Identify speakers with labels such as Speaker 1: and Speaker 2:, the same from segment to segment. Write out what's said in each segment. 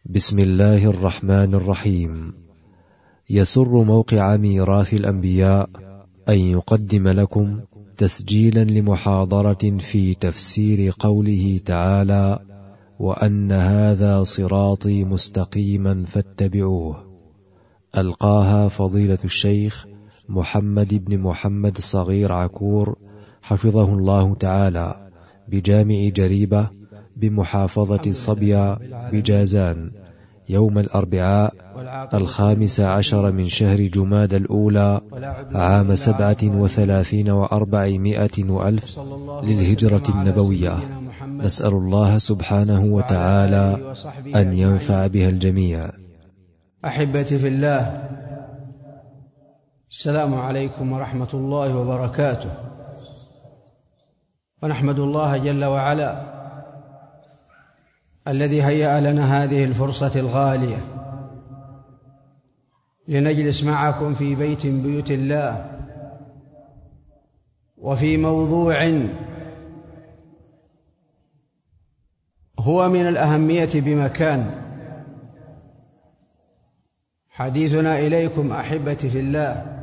Speaker 1: بسم الله الرحمن الرحيم. يسر موقع ميراث الأنبياء أن يقدم لكم تسجيلا لمحاضرة في تفسير قوله تعالى: وأن هذا صراطي مستقيما فاتبعوه. ألقاها فضيلة الشيخ محمد بن محمد صغير عكور حفظه الله تعالى بجامع جريبة بمحافظة صبيا بجازان يوم الأربعاء 15 من شهر جماد الأولى عام 37 و400 وألف للهجرة النبوية. نسأل الله سبحانه وتعالى أن ينفع بها الجميع.
Speaker 2: أحبتي في الله، السلام عليكم ورحمة الله وبركاته. ونحمد الله جل وعلا الذي هيأ لنا هذه الفرصة الغالية لنجلس معكم في بيت من بيوت الله، وفي موضوع هو من الأهمية بمكان. حديثنا إليكم أحبتي في الله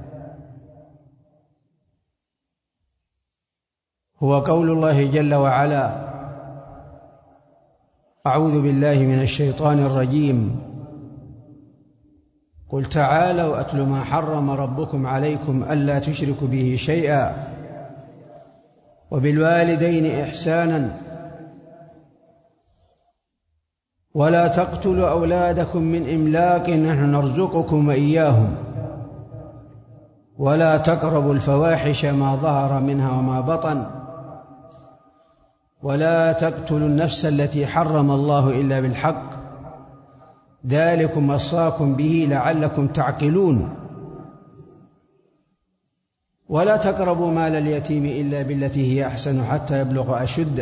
Speaker 2: هو قول الله جل وعلا: أعوذ بالله من الشيطان الرجيم، قل تعالوا أتل ما حرم ربكم عليكم ألا تشركوا به شيئا وبالوالدين إحسانا ولا تقتلوا أولادكم من إملاق نحن نرزقكم وإياهم ولا تقربوا الفواحش ما ظهر منها وما بطن ولا تقتلوا النفس التي حرم الله إلا بالحق ذلكم وصاكم به لعلكم تعقلون ولا تقربوا مال اليتيم إلا بالتي هي أحسن حتى يبلغ أشده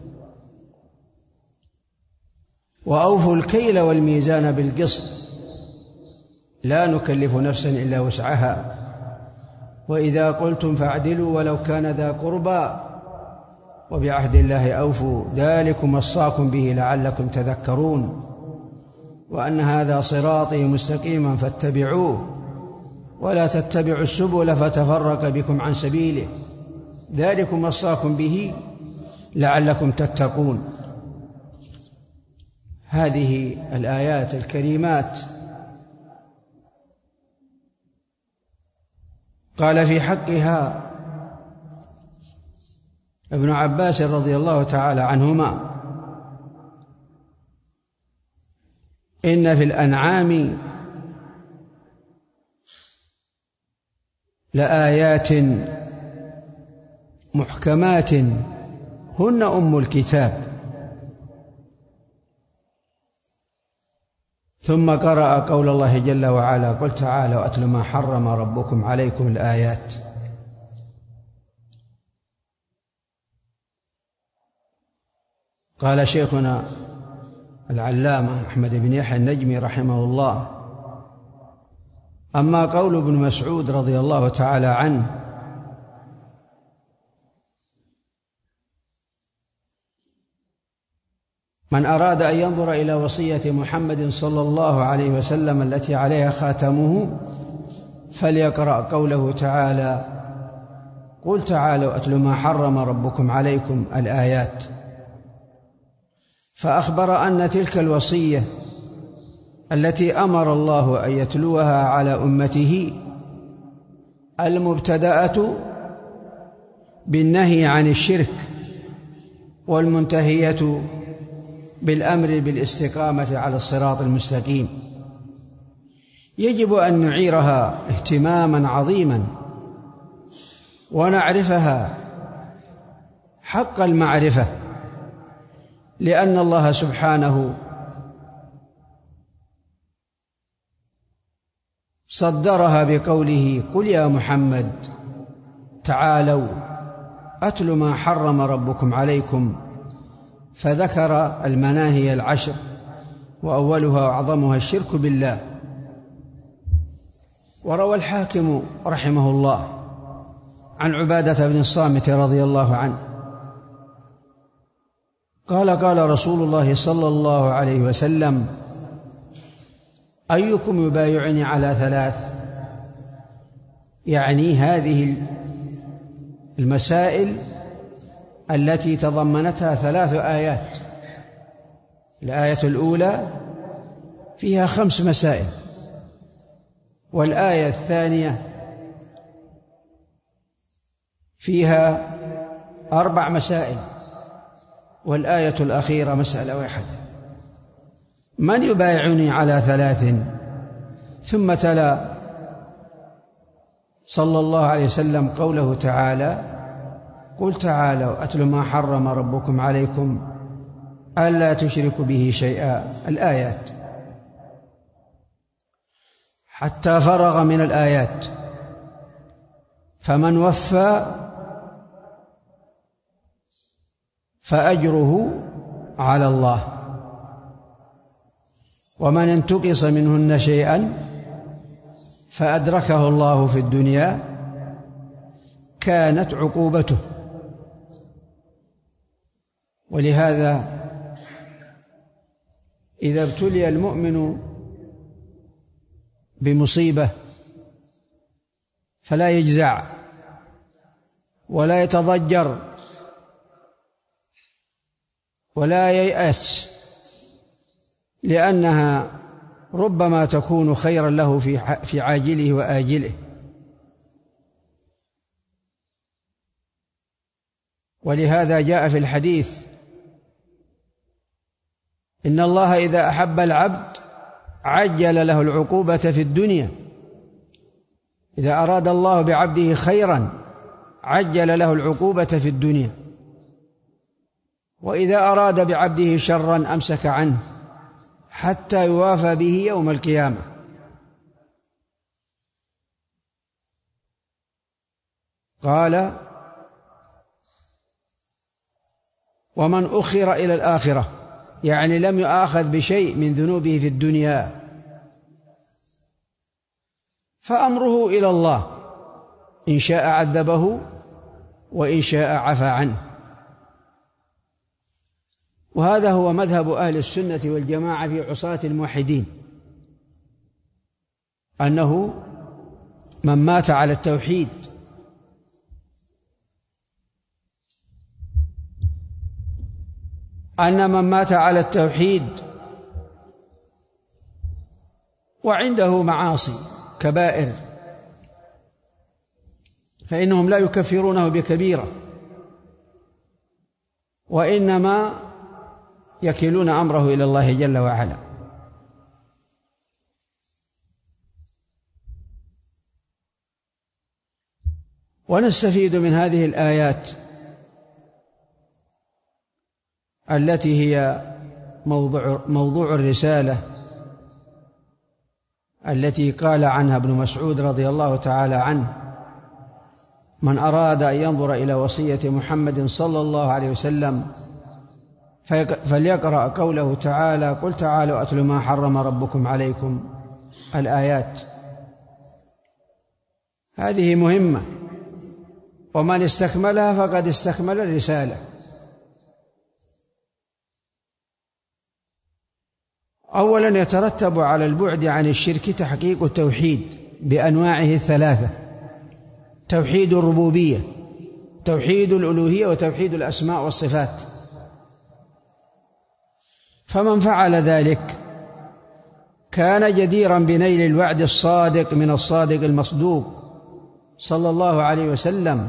Speaker 2: وأوفوا الكيل والميزان بالقسط لا نكلف نفسا إلا وسعها وإذا قلتم فاعدلوا ولو كان ذا قربى وبعهد الله أوفوا ذلكم وصاكم به لعلكم تذكرون وأن هذا صراطي مستقيما فاتبعوه ولا تتبعوا السبل فتفرق بكم عن سبيله ذلكم وصاكم به لعلكم تتقون. هذه الآيات الكريمات قال في حقها ابن عباس رضي الله تعالى عنهما: إن في الأنعام لآيات محكمات هن أم الكتاب. ثم قرأ قول الله جل وعلا: قل تعالوا أتل ما حرم ربكم عليكم الآيات. قال شيخنا العلامة أحمد بن يحيى النجمي رحمه الله: أما قول ابن مسعود رضي الله تعالى عنه: من أراد أن ينظر إلى وصية محمد صلى الله عليه وسلم التي عليها خاتمه فليقرأ قوله تعالى: قل تعالوا أتل ما حرم ربكم عليكم الآيات. فأخبر أن تلك الوصية التي أمر الله أن يتلوها على أمته المبتدأة بالنهي عن الشرك والمنتهية بالأمر بالاستقامة على الصراط المستقيم يجب أن نعيرها اهتماما عظيما ونعرفها حق المعرفة، لأن الله سبحانه صدرها بقوله: قل يا محمد تعالوا أتل ما حرم ربكم عليكم، فذكر المناهي العشر وأولها وأعظمها الشرك بالله. وروى الحاكم رحمه الله عن عبادة بن الصامت رضي الله عنه قال: قال رسول الله صلى الله عليه وسلم: أيكم يبايعني على 3؟ يعني هذه المسائل التي تضمنتها 3 آيات. الآية الأولى فيها 5 مسائل، والآية الثانية فيها 4 مسائل، والآية الأخيرة مسألة واحدة. من يبايعني على 3؟ ثم تلا صلى الله عليه وسلم قوله تعالى: قل تعالوا أتل ما حرم ربكم عليكم ألا تشركوا به شيئا، الآيات، حتى فرغ من الآيات. فمن وفى فأجره على الله، ومن انتقص منهن شيئا فأدركه الله في الدنيا كانت عقوبته. ولهذا إذا ابتلي المؤمن بمصيبة فلا يجزع ولا يتضجر ولا ييأس، لأنها ربما تكون خيرا له في عاجله وآجله. ولهذا جاء في الحديث: إن الله إذا أحب العبد عجل له العقوبة في الدنيا. إذا أراد الله بعبده خيرا عجل له العقوبة في الدنيا، وإذا أراد بعبده شرا أمسك عنه حتى يوافى به يوم القيامة. قال: ومن أخر إلى الآخرة، يعني لم يؤاخذ بشيء من ذنوبه في الدنيا، فأمره إلى الله، إن شاء عذبه وإن شاء عفى عنه. وهذا هو مذهب أهل السنة والجماعة في عصاة الموحدين، أنه من مات على التوحيد وعنده معاصي كبائر فإنهم لا يكفرونه بكبيرة، وإنما يكلون أمره إلى الله جل وعلا. ونستفيد من هذه الآيات التي هي موضوع الرسالة التي قال عنها ابن مسعود رضي الله تعالى عنه: من أراد أن ينظر إلى وصية محمد صلى الله عليه وسلم فليقرأ قوله تعالى: قل تعالوا أتل ما حرم ربكم عليكم، الآيات. هذه مهمة، ومن استكملها فقد استكمل الرسالة. أولا، يترتب على البعد عن الشرك تحقيق التوحيد بأنواعه 3: توحيد الربوبية، توحيد الألوهية، وتوحيد الأسماء والصفات. فمن فعل ذلك كان جديرا بنيل الوعد الصادق من الصادق المصدوق صلى الله عليه وسلم،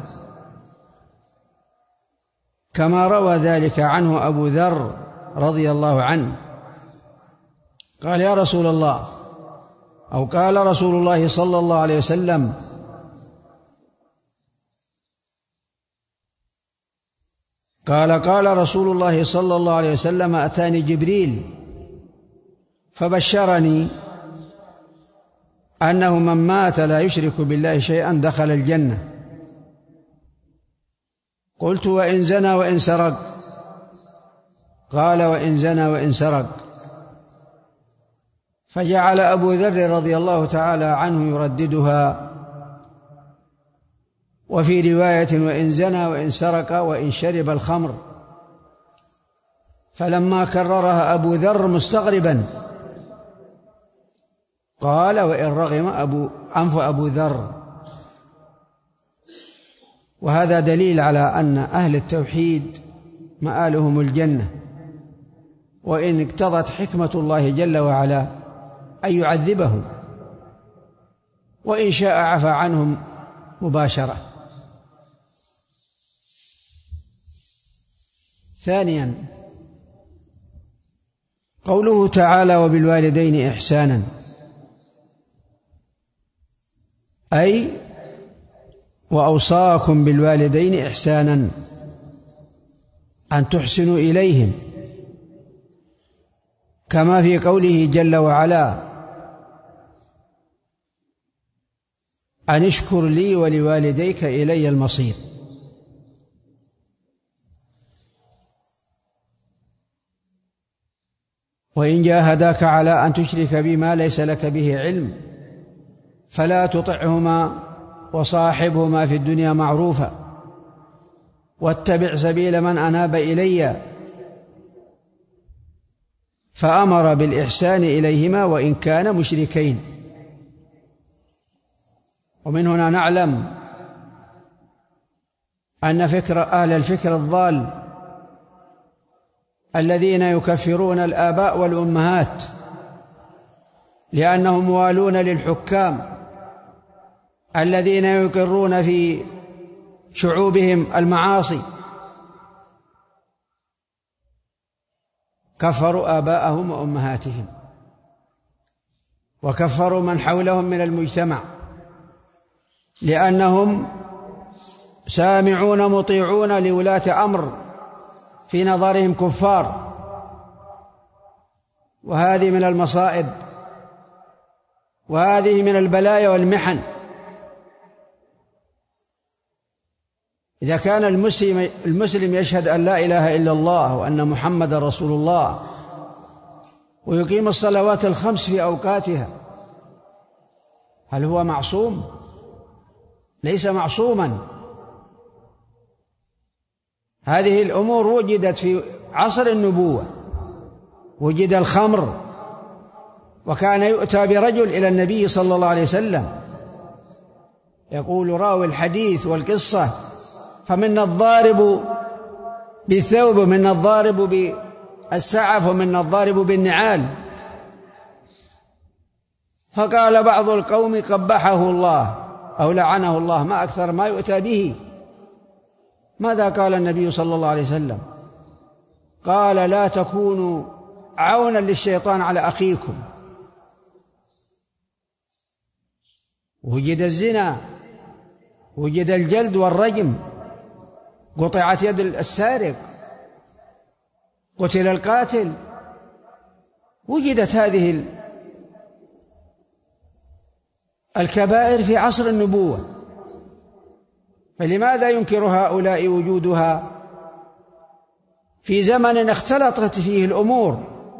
Speaker 2: كما روى ذلك عنه أبو ذر رضي الله عنه قال: يا رسول الله، أو قال رسول الله صلى الله عليه وسلم: قال رسول الله صلى الله عليه وسلم: أتاني جبريل فبشرني أنه من مات لا يشرك بالله شيئا دخل الجنة. قلت: وإن زنى وإن سرق؟ قال: وإن زنى وإن سرق. فجعل أبو ذر رضي الله تعالى عنه يرددها، وفي رواية: وإن زنى وإن سرق وإن شرب الخمر. فلما كررها أبو ذر مستغربا قال وإن رغم أنف أبو ذر. وهذا دليل على أن أهل التوحيد مآلهم الجنة، وإن اقتضت حكمة الله جل وعلا أن يعذبهم، وإن شاء عفى عنهم مباشرة. ثانيا قوله تعالى وبالوالدين إحسانا، أي وأوصاكم بالوالدين إحسانا، أن تحسنوا إليهم، كما في قوله جل وعلا أن اشكر لي ولوالديك إلي المصير. وإن جاهداك على أن تشرك بما ليس لك به علم فلا تطعهما وصاحبهما في الدنيا معروفا واتبع سبيل من أناب إلي، فأمر بالإحسان إليهما وإن كان مشركين. ومن هنا نعلم أن أهل الفكر الضال الذين يكفرون الآباء والأمهات لأنهم موالون للحكام الذين يقرون في شعوبهم المعاصي، كفروا آباءهم وأمهاتهم، وكفروا من حولهم من المجتمع، لأنهم سامعون مطيعون لولاة أمر في نظرهم كفار. وهذه من المصائب، وهذه من البلايا والمحن. إذا كان المسلم يشهد أن لا إله إلا الله وأن محمد رسول الله ويقيم الصلوات الخمس في أوقاتها، هل هو معصوم؟ ليس معصوما. هذه الأمور وجدت في عصر النبوة، وجد الخمر، وكان يؤتى برجل إلى النبي صلى الله عليه وسلم يقول راوي الحديث والقصة فمنا الضارب بالثوب ومنا الضارب بالسعف ومنا الضارب بالنعال، فقال بعض القوم قبحه الله أو لعنه الله، ما أكثر ما يؤتى به. ماذا قال النبي صلى الله عليه وسلم؟ قال لا تكونوا عونا للشيطان على أخيكم. وجد الزنا، وجد الجلد والرجم، قطعت يد السارق، قتل القاتل، وجدت هذه الكبائر في عصر النبوة، فلماذا ينكر هؤلاء وجودها في زمن اختلطت فيه الأمور؟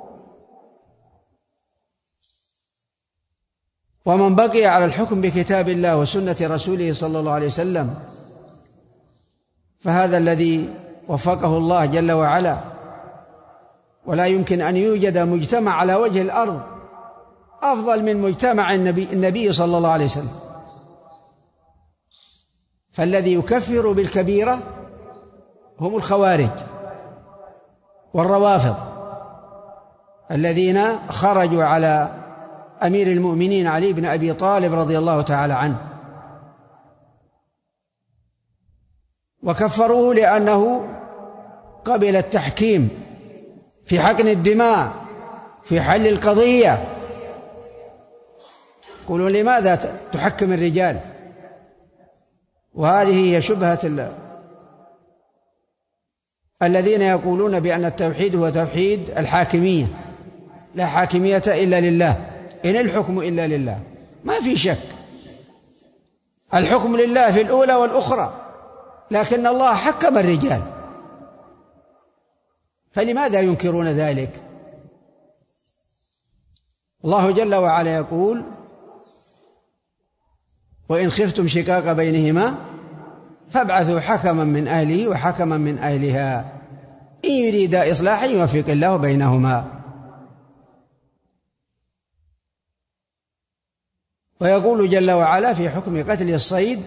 Speaker 2: ومن بقي على الحكم بكتاب الله وسنة رسوله صلى الله عليه وسلم فهذا الذي وفقه الله جل وعلا. ولا يمكن أن يوجد مجتمع على وجه الأرض أفضل من مجتمع النبي صلى الله عليه وسلم. فالذي يكفر بالكبيرة هم الخوارج والروافض الذين خرجوا على أمير المؤمنين علي بن أبي طالب رضي الله تعالى عنه، وكفروه لأنه قبل التحكيم في حقن الدماء، في حل القضية. يقولون لماذا تحكم الرجال؟ وهذه هي شبهة الذين يقولون بأن التوحيد هو توحيد الحاكمية، لا حاكمية إلا لله، إن الحكم إلا لله. ما في شك، الحكم لله في الأولى والأخرى، لكن الله حكم الرجال، فلماذا ينكرون ذلك؟ الله جل وعلا يقول وإن خفتم شقاق بينهما فابعثوا حكما من أهله وحكما من أهلها إن يريدا إصلاحا يوفق الله بينهما. ويقول جل وعلا في حكم قتل الصيد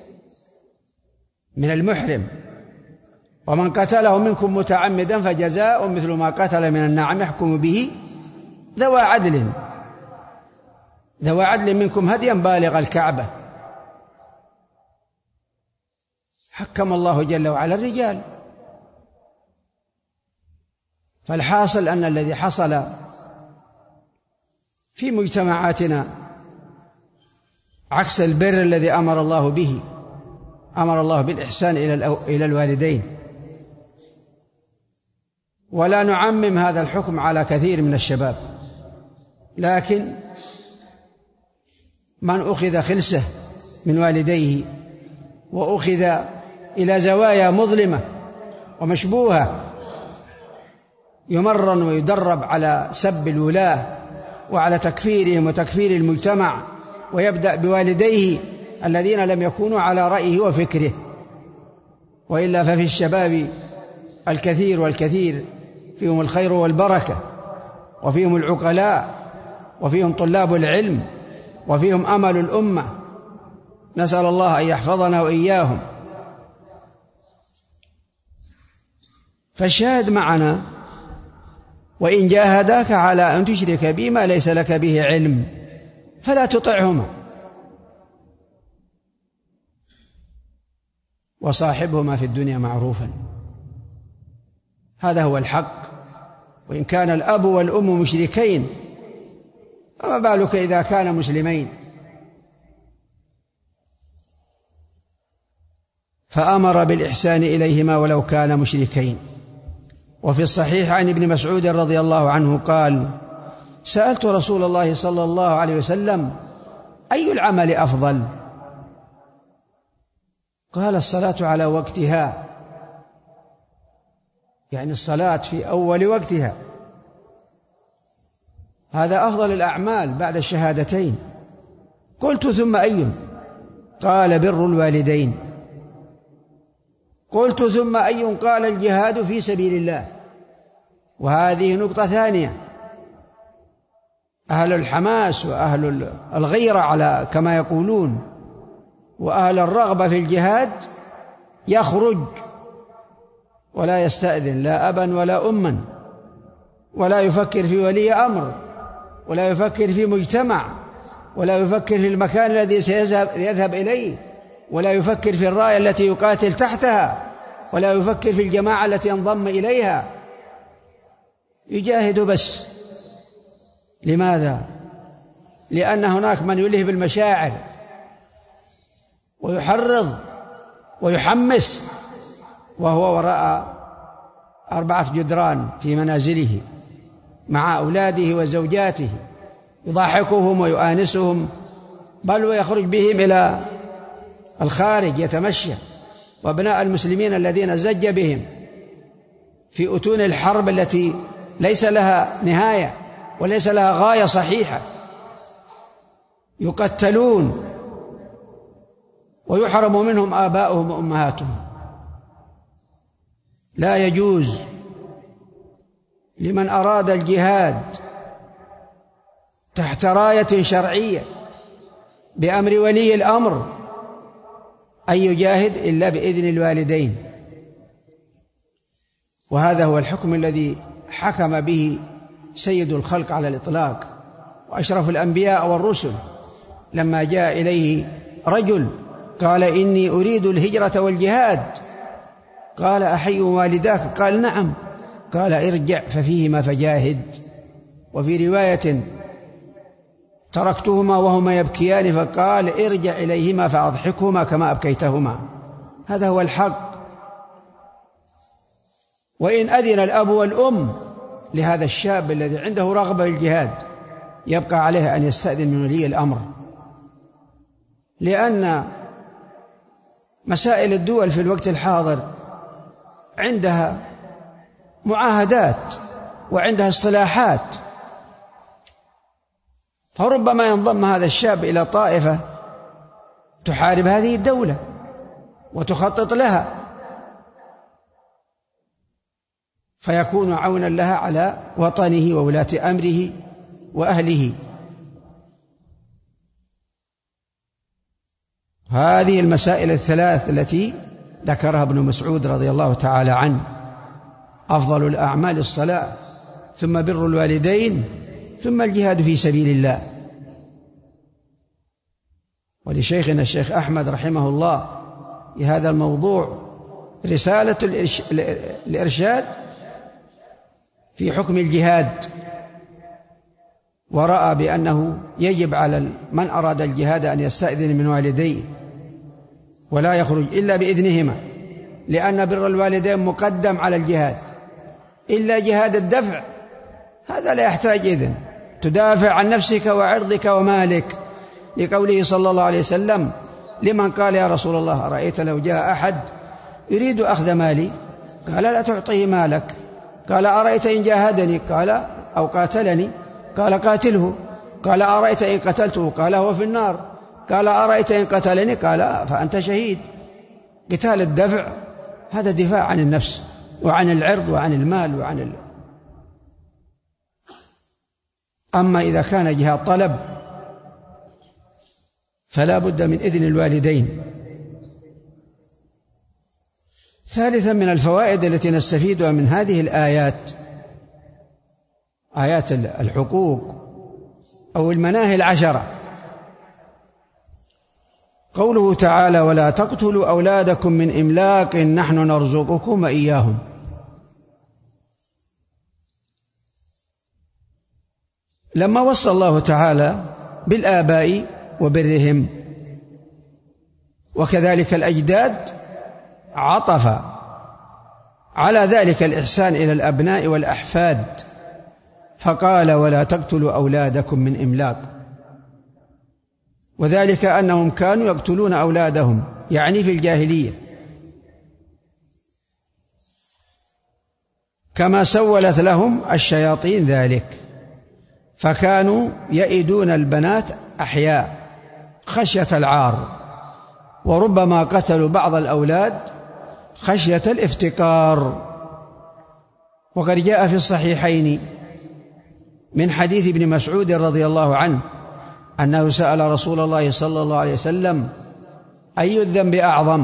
Speaker 2: من المحرم: ومن قتله منكم متعمدا فجزاء مثل ما قتل من النعم يحكم به ذوى عدل منكم هديا بالغ الكعبة. حكم الله جل وعلا الرجال. فالحاصل أن الذي حصل في مجتمعاتنا عكس البر الذي أمر الله به. أمر الله بالإحسان إلى الوالدين، ولا نعمم هذا الحكم على كثير من الشباب، لكن من أخذ خلسه من والديه وأخذ إلى زوايا مظلمة ومشبوهة يمرن ويدرب على سب الولاة وعلى تكفيرهم وتكفير المجتمع، ويبدأ بوالديه الذين لم يكونوا على رأيه وفكره. وإلا ففي الشباب الكثير فيهم الخير والبركة، وفيهم العقلاء، وفيهم طلاب العلم، وفيهم أمل الأمة. نسأل الله أن يحفظنا وإياهم. فالشاهد معنا: وإن جاهداك على أن تشرك بي ما ليس لك به علم فلا تطعهما وصاحبهما في الدنيا معروفا. هذا هو الحق. وإن كان الأب والأم مشركين فما بالك إذا كان مسلمين؟ فأمر بالإحسان إليهما ولو كان مشركين. وفي الصحيح عن ابن مسعود رضي الله عنه قال: سألت رسول الله صلى الله عليه وسلم: أي العمل أفضل؟ قال: الصلاة على وقتها، يعني الصلاة في أول وقتها، هذا أفضل الأعمال بعد الشهادتين. قلت: ثم أي؟ قال: بر الوالدين. قلت: ثم أي؟ قال: الجهاد في سبيل الله. وهذه نقطة ثانية. أهل الحماس وأهل الغيرة على كما يقولون وأهل الرغبة في الجهاد يخرج ولا يستأذن لا أبا ولا أما، ولا يفكر في ولي أمر، ولا يفكر في مجتمع، ولا يفكر في المكان الذي سيذهب إليه، ولا يفكر في الراية التي يقاتل تحتها، ولا يفكر في الجماعة التي ينضم إليها. يجاهد بس. لماذا؟ لأن هناك من يلهب المشاعر ويحرض ويحمس وهو وراء 4 جدران في منازله مع أولاده وزوجاته، يضحكهم ويؤانسهم، بل ويخرج بهم إلى الخارج يتمشى. وابناء المسلمين الذين زج بهم في أتون الحرب التي ليس لها نهاية وليس لها غاية صحيحة يقتلون ويحرم منهم آباؤهم وأمهاتهم. لا يجوز لمن أراد الجهاد تحت راية شرعية بأمر ولي الأمر أن يجاهد إلا بإذن الوالدين. وهذا هو الحكم الذي حكم به سيد الخلق على الإطلاق وأشرف الأنبياء والرسل، لما جاء إليه رجل قال: إني أريد الهجرة والجهاد. قال: أحي والداك؟ قال: نعم. قال: ارجع ففيهما فجاهد. وفي رواية: تركتهما وهما يبكيان فقال: ارجع إليهما فأضحكهما كما أبكيتهما. هذا هو الحق. وإن أذن الأب والأم لهذا الشاب الذي عنده رغبة الجهاد يبقى عليه أن يستأذن من ولي الأمر، لأن مسائل الدول في الوقت الحاضر عندها معاهدات وعندها اصطلاحات، فربما ينضم هذا الشاب إلى طائفة تحارب هذه الدولة وتخطط لها، فيكون عونا لها على وطنه وولاة أمره وأهله. هذه المسائل الثلاث التي ذكرها ابن مسعود رضي الله تعالى عنه: أفضل الأعمال الصلاة، ثم بر الوالدين، ثم الجهاد في سبيل الله. ولشيخنا الشيخ أحمد رحمه الله في هذا الموضوع رسالة الإرشاد في حكم الجهاد، ورأى بأنه يجب على من أراد الجهاد أن يستأذن من والديه ولا يخرج إلا بإذنهما، لأن بر الوالدين مقدم على الجهاد، إلا جهاد الدفع هذا لا يحتاج إذن، تدافع عن نفسك وعرضك ومالك، لقوله صلى الله عليه وسلم لمن قال: يا رسول الله، أرأيت لو جاء أحد يريد أخذ مالي؟ قال: لا تعطيه مالك. قال: أرأيت إن جاهدني؟ قال: أو قاتلني؟ قال: قاتله. قال: أرأيت إن قتلته؟ قال: هو في النار. قال: أرأيت إن قتلني؟ قال: فأنت شهيد. قتال الدفع هذا دفاع عن النفس وعن العرض وعن المال وعن أما إذا كان جهاد طلب فلا بد من إذن الوالدين. ثالثا من الفوائد التي نستفيدها من هذه الآيات، آيات الحقوق أو المناهي العشرة، قوله تعالى: ولا تقتلوا أولادكم من إملاق نحن نرزقكم وإياهم. لما وصى الله تعالى بالآباء وبرهم وكذلك الأجداد، عطف على ذلك الإحسان إلى الأبناء والأحفاد، فقال: ولا تقتلوا أولادكم من إملاق، وذلك أنهم كانوا يقتلون أولادهم، يعني في الجاهلية، كما سولت لهم الشياطين ذلك، فكانوا يئدون البنات أحياء خشية العار، وربما قتلوا بعض الأولاد خشية الافتقار. وقد جاء في الصحيحين من حديث ابن مسعود رضي الله عنه أنه سأل رسول الله صلى الله عليه وسلم: أي الذنب أعظم؟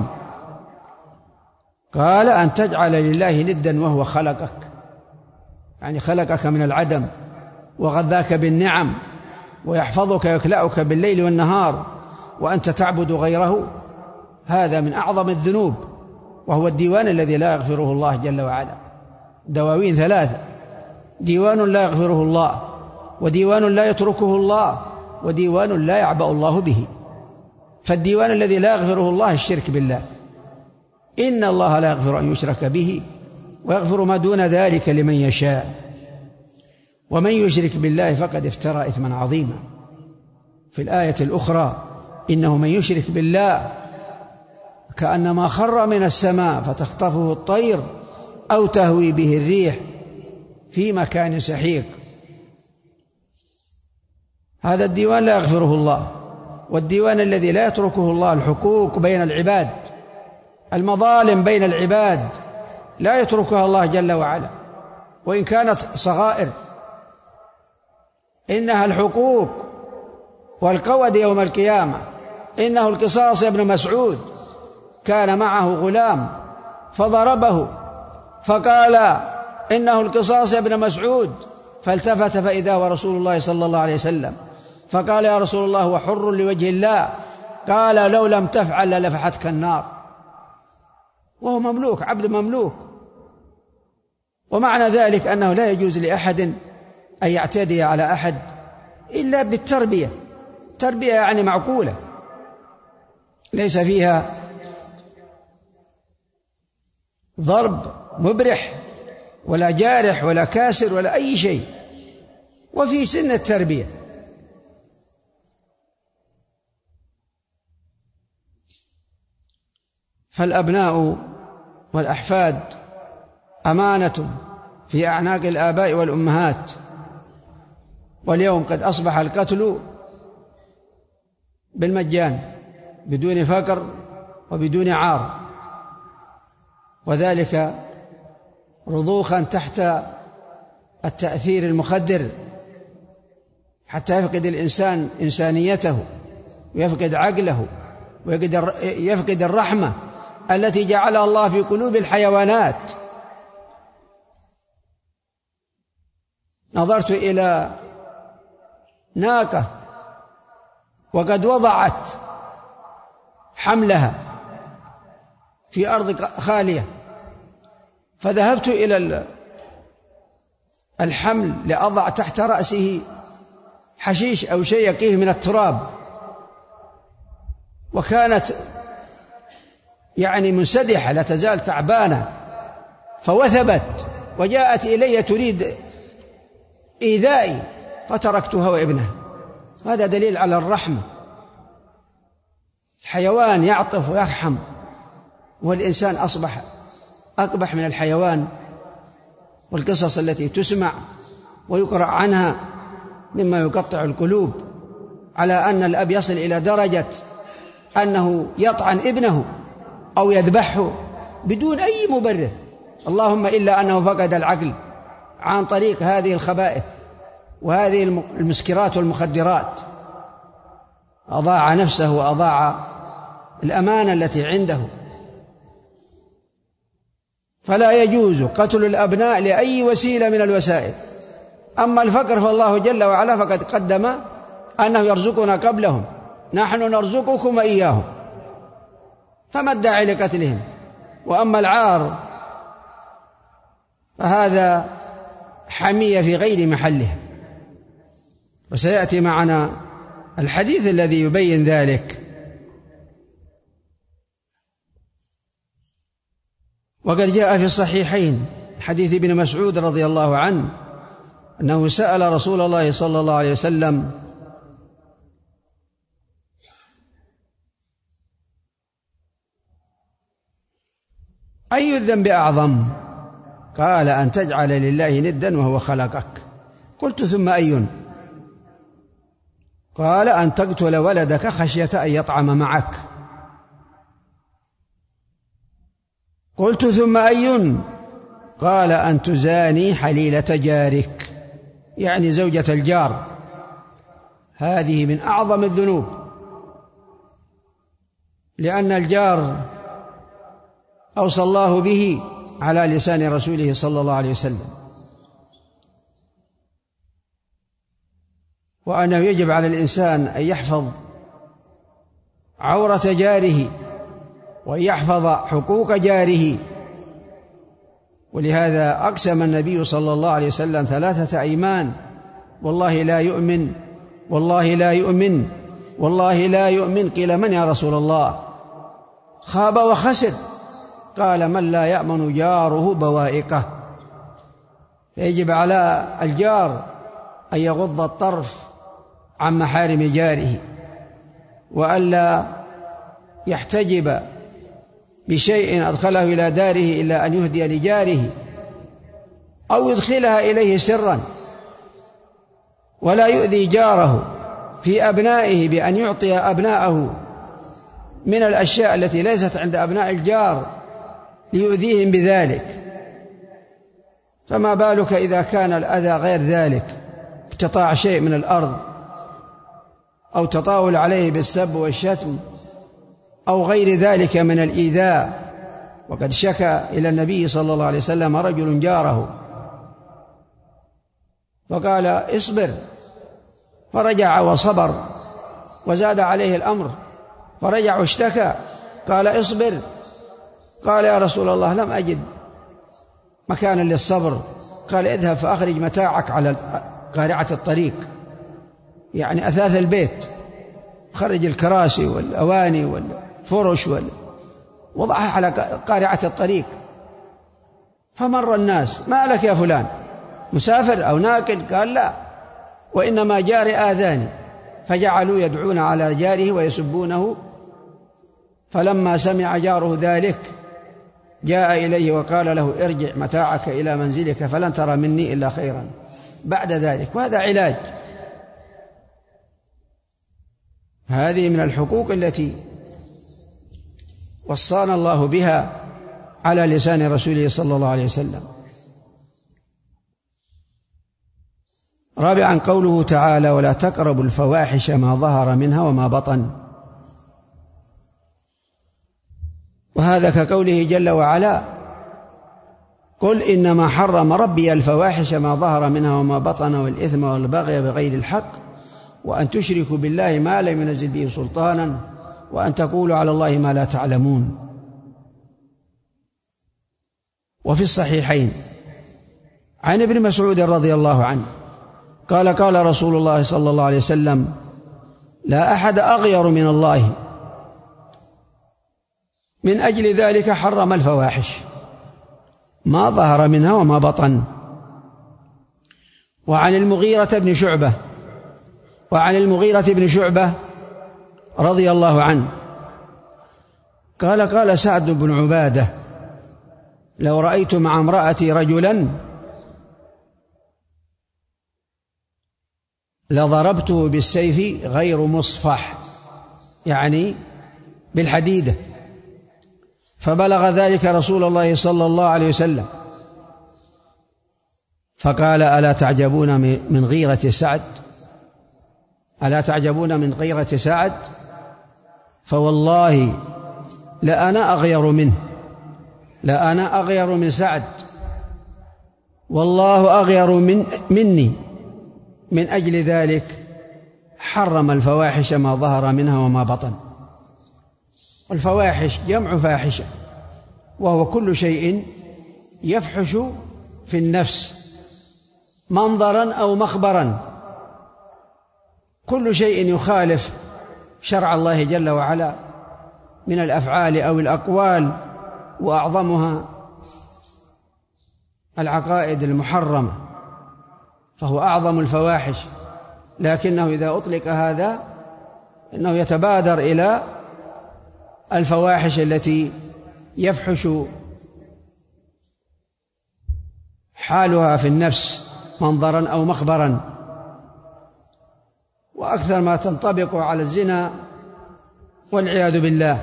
Speaker 2: قال: أن تجعل لله ندا وهو خلقك، يعني خلقك من العدم وغذاك بالنعم ويحفظك ويكلأك بالليل والنهار، وأنت تعبد غيره، هذا من أعظم الذنوب، وهو الديوان الذي لا يغفره الله جل وعلا. دواوين ثلاثة: ديوان لا يغفره الله، وديوان لا يتركه الله، وديوان لا يعبأ الله به. فالديوان الذي لا يغفره الله الشرك بالله، إن الله لا يغفر أن يشرك به ويغفر ما دون ذلك لمن يشاء، ومن يشرك بالله فقد افترى إثما عظيما. في الآية الأخرى: إنه من يشرك بالله كأنما خر من السماء فتخطفه الطير أو تهوي به الريح في مكان سحيق. هذا الديوان لا يغفره الله. والديوان الذي لا يتركه الله: الحقوق بين العباد، المظالم بين العباد لا يتركها الله جل وعلا، وإن كانت صغائر، إنها الحقوق والقود يوم القيامة. إنه القصاص. يا ابن مسعود كان معه غلام فضربه، فقال: إنه القصاص يا ابن مسعود، فالتفت فإذا هو رسول الله صلى الله عليه وسلم، فقال: يا رسول الله، هو حر لوجه الله. قال: لو لم تفعل للفحتك النار. وهو مملوك، عبد مملوك. ومعنى ذلك أنه لا يجوز لأحد أن يعتدي على أحد إلا بالتربية، تربية يعني معقولة، ليس فيها ضرب مبرح ولا جارح ولا كاسر ولا أي شيء، وفي سن التربية. فالأبناء والأحفاد أمانة في أعناق الآباء والأمهات، واليوم قد أصبح القتل بالمجان بدون فقر وبدون عار، وذلك رضوخا تحت التأثير المخدر، حتى يفقد الإنسان إنسانيته ويفقد عقله ويفقد الرحمة التي جعلها الله في قلوب الحيوانات. نظرت إلى ناقة وقد وضعت حملها في أرض خالية، فذهبت إلى الحمل لأضع تحت رأسه حشيش أو شيء يقيه من التراب، وكانت منسدحة لا تزال تعبانة، فوثبت وجاءت إلي تريد إيذائي فتركتها وابنها. هذا دليل على الرحمة. الحيوان يعطف ويرحم، والإنسان أصبح أقبح من الحيوان. والقصص التي تسمع ويقرأ عنها مما يقطع القلوب، على أن الأب يصل إلى درجة أنه يطعن ابنه أو يذبحه بدون أي مبرر، اللهم إلا أنه فقد العقل عن طريق هذه الخبائث وهذه المسكرات والمخدرات، أضاع نفسه وأضاع الأمانة التي عنده. فلا يجوز قتل الأبناء لأي وسيلة من الوسائل. أما الفقر فالله جل وعلا فقد قدم أنه يرزقنا قبلهم، نحن نرزقكم وإياهم، فما الداعي لقتلهم؟ وأما العار فهذا حمية في غير محله، وسيأتي معنا الحديث الذي يبين ذلك. وقد جاء في الصحيحين حديث ابن مسعود رضي الله عنه أنه سأل رسول الله صلى الله عليه وسلم: أي الذنب أعظم؟ قال: أن تجعل لله ندا وهو خلقك. قلت: ثم أي؟ قال: أن تقتل ولدك خشية أن يطعم معك. قلت: ثم أي؟ قال: أن تزاني حليلة جارك، يعني زوجة الجار. هذه من أعظم الذنوب، لأن الجار أوصى الله به على لسان رسوله صلى الله عليه وسلم، وأنه يجب على الإنسان أن يحفظ عورة جاره وأن يحفظ حقوق جاره. ولهذا أقسم النبي صلى الله عليه وسلم 3 أيمان: والله لا يؤمن، والله لا يؤمن، والله لا يؤمن. قيل: من يا رسول الله؟ خاب وخسر. قال: من لا يأمن جاره بوائقه. يجب على الجار أن يغض الطرف عن محارم جاره، وألا يحتجب بشيء أدخله إلى داره إلا أن يهدي لجاره أو يدخلها إليه سرا، ولا يؤذي جاره في أبنائه بأن يعطي أبناءه من الأشياء التي ليست عند أبناء الجار ليؤذيهم بذلك. فما بالك إذا كان الأذى غير ذلك، اقتطاع شيء من الأرض أو تطاول عليه بالسب والشتم أو غير ذلك من الإيذاء. وقد شكى إلى النبي صلى الله عليه وسلم رجل جاره فقال: اصبر، فرجع وصبر وزاد عليه الأمر، فرجع واشتكى، قال: اصبر. قال: يا رسول الله لم أجد مكانا للصبر. قال: اذهب فأخرج متاعك على قارعة الطريق، يعني أثاث البيت، خرج الكراسي والأواني والفرش وضعها على قارعة الطريق. فمر الناس: ما لك يا فلان، مسافر أو ناقل؟ قال: لا، وإنما جاري آذاني. فجعلوا يدعون على جاره ويسبونه. فلما سمع جاره ذلك جاء إليه وقال له: ارجع متاعك إلى منزلك فلن ترى مني إلا خيرا بعد ذلك. وهذا علاج. هذه من الحقوق التي وصانا الله بها على لسان رسوله صلى الله عليه وسلم. رابعا قوله تعالى: ولا تقربوا الفواحش ما ظهر منها وما بطن. وهذا كقوله جل وعلا: قل إنما حرم ربي الفواحش ما ظهر منها وما بطن والإثم والبغي بغير الحق وأن تشركوا بالله ما لم ينزل به سلطانا وأن تقولوا على الله ما لا تعلمون. وفي الصحيحين عن ابن مسعود رضي الله عنه قال: قال رسول الله صلى الله عليه وسلم: لا أحد أغير من الله، من أجل ذلك حرم الفواحش ما ظهر منها وما بطن. وعن المغيرة بن شعبة رضي الله عنه قال: قال سعد بن عبادة: لو رأيت مع امرأتي رجلا لضربته بالسيف غير مصفح، يعني بالحديدة. فبلغ ذلك رسول الله صلى الله عليه وسلم فقال: ألا تعجبون من غيرة سعد؟ ألا تعجبون من غيرة سعد؟ فوالله لأنا أغير من سعد، والله أغير مني. من أجل ذلك حرم الفواحش ما ظهر منها وما بطن. والفواحش جمع فاحشة، وهو كل شيء يفحش في النفس منظرا أو مخبرا، كل شيء يخالف شرع الله جل وعلا من الأفعال أو الأقوال، وأعظمها العقائد المحرمة، فهو أعظم الفواحش. لكنه إذا أطلق هذا إنه يتبادر إلى الفواحش التي يفحش حالها في النفس منظرا أو مخبرا، وأكثر ما تنطبق على الزنا والعياذ بالله.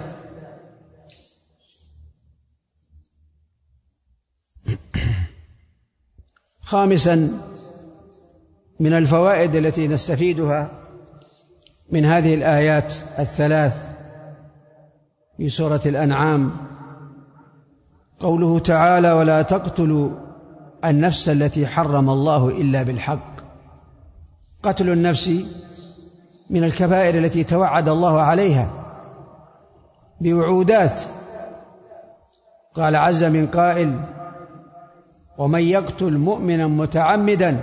Speaker 2: خامسا من الفوائد التي نستفيدها من هذه الآيات الثلاث في سورة الأنعام قوله تعالى: ولا تقتلوا النفس التي حرم الله إلا بالحق. قتل النفس من الكبائر التي توعد الله عليها بوعودات. قال عز من قائل: ومن يقتل مؤمنا متعمدا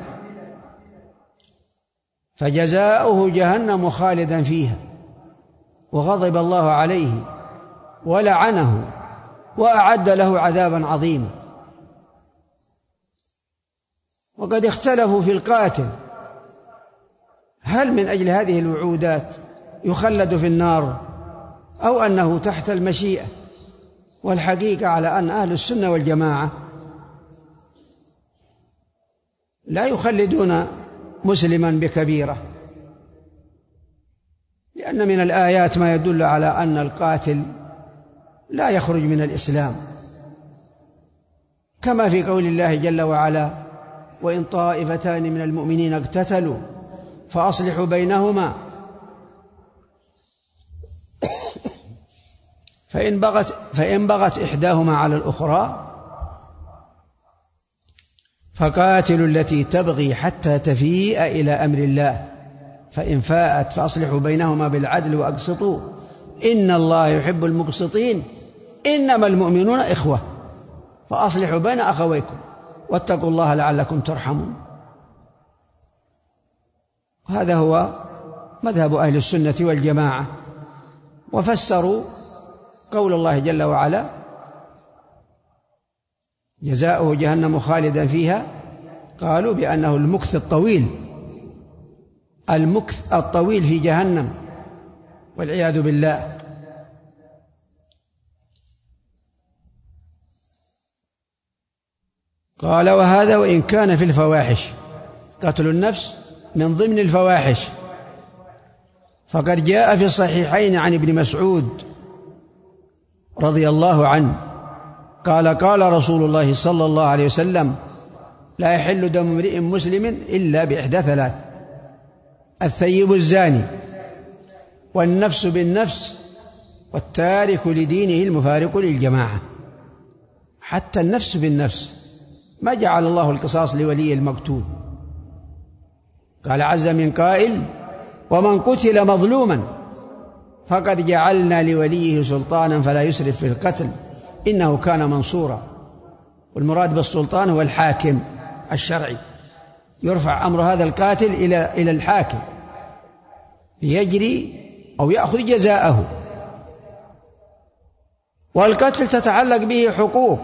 Speaker 2: فجزاؤه جهنم خالدا فيها وغضب الله عليه ولعنه وأعد له عذابا عظيما. وقد اختلفوا في القاتل، هل من أجل هذه الوعودات يخلد في النار أو أنه تحت المشيئة؟ والحقيقة على أن أهل السنة والجماعة لا يخلدون مسلما بكبيرة، لأن من الآيات ما يدل على أن القاتل لا يخرج من الإسلام، كما في قول الله جل وعلا: وإن طائفتان من المؤمنين اقتتلوا فأصلحوا بينهما فإن بغت إحداهما على الأخرى فقاتلوا التي تبغي حتى تفيء إلى أمر الله فإن فاءت فأصلحوا بينهما بالعدل وأقسطوا إن الله يحب المقسطين إنما المؤمنون إخوة فأصلحوا بين أخويكم واتقوا الله لعلكم ترحمون. هذا هو مذهب أهل السنة والجماعة. وفسروا قول الله جل وعلا: جزاؤه جهنم خالدا فيها، قالوا بأنه المكث الطويل في جهنم والعياذ بالله. قال: وهذا وإن كان في الفواحش، قتل النفس من ضمن الفواحش، فقد جاء في الصحيحين عن ابن مسعود رضي الله عنه قال: قال رسول الله صلى الله عليه وسلم: لا يحل دم امرئ مسلم إلا بإحدى ثلاث: الثيب الزاني، والنفس بالنفس، والتارك لدينه المفارق للجماعة. حتى النفس بالنفس ما جعل الله القصاص لولي المقتول. قال عز من قائل: ومن قتل مظلوما فقد جعلنا لوليه سلطانا فلا يسرف في القتل إنه كان منصورا. والمراد بالسلطان هو الحاكم الشرعي، يرفع أمر هذا القاتل إلى الحاكم ليجري أو يأخذ جزاءه. والقتل تتعلق به حقوق،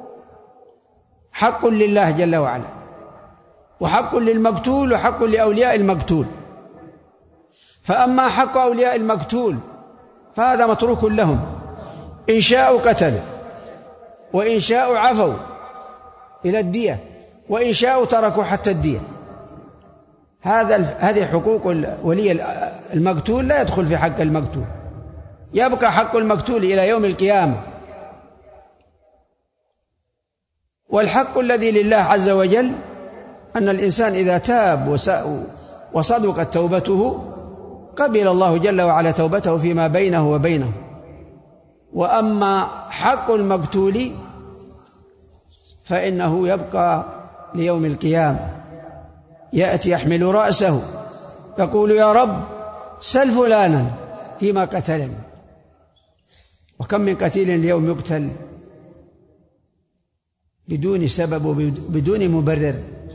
Speaker 2: حق لله جل وعلا، وحق للمقتول، وحق لأولياء المقتول. فأما حق أولياء المقتول فهذا متروك لهم، إن شاءوا قتلوا، وإن شاءوا عفوا إلى الدية، وإن شاءوا تركوا حتى الدية. هذه حقوق ولي المقتول لا يدخل في حق المقتول، يبقى حق المقتول إلى يوم القيامة. والحق الذي لله عز وجل أن الإنسان إذا تاب وصدقت توبته قبل الله جل وعلا توبته فيما بينه وبينه. وأما حق المقتول فإنه يبقى ليوم القيامة، يأتي يحمل رأسه يقول: يا رب سل فلانا فيما قتلني. وكم من قتيل اليوم يقتل بدون سبب وبدون مبرر.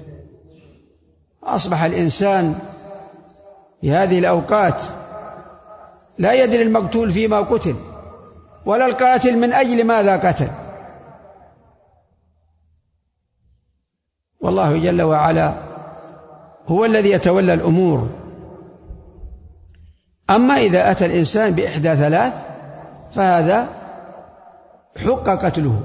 Speaker 2: أصبح الإنسان في هذه الأوقات لا يدري المقتول فيما قتل ولا القاتل من أجل ماذا قتل. والله جل وعلا هو الذي يتولى الأمور. أما إذا أتى الإنسان بإحدى ثلاث فهذا حق قتله: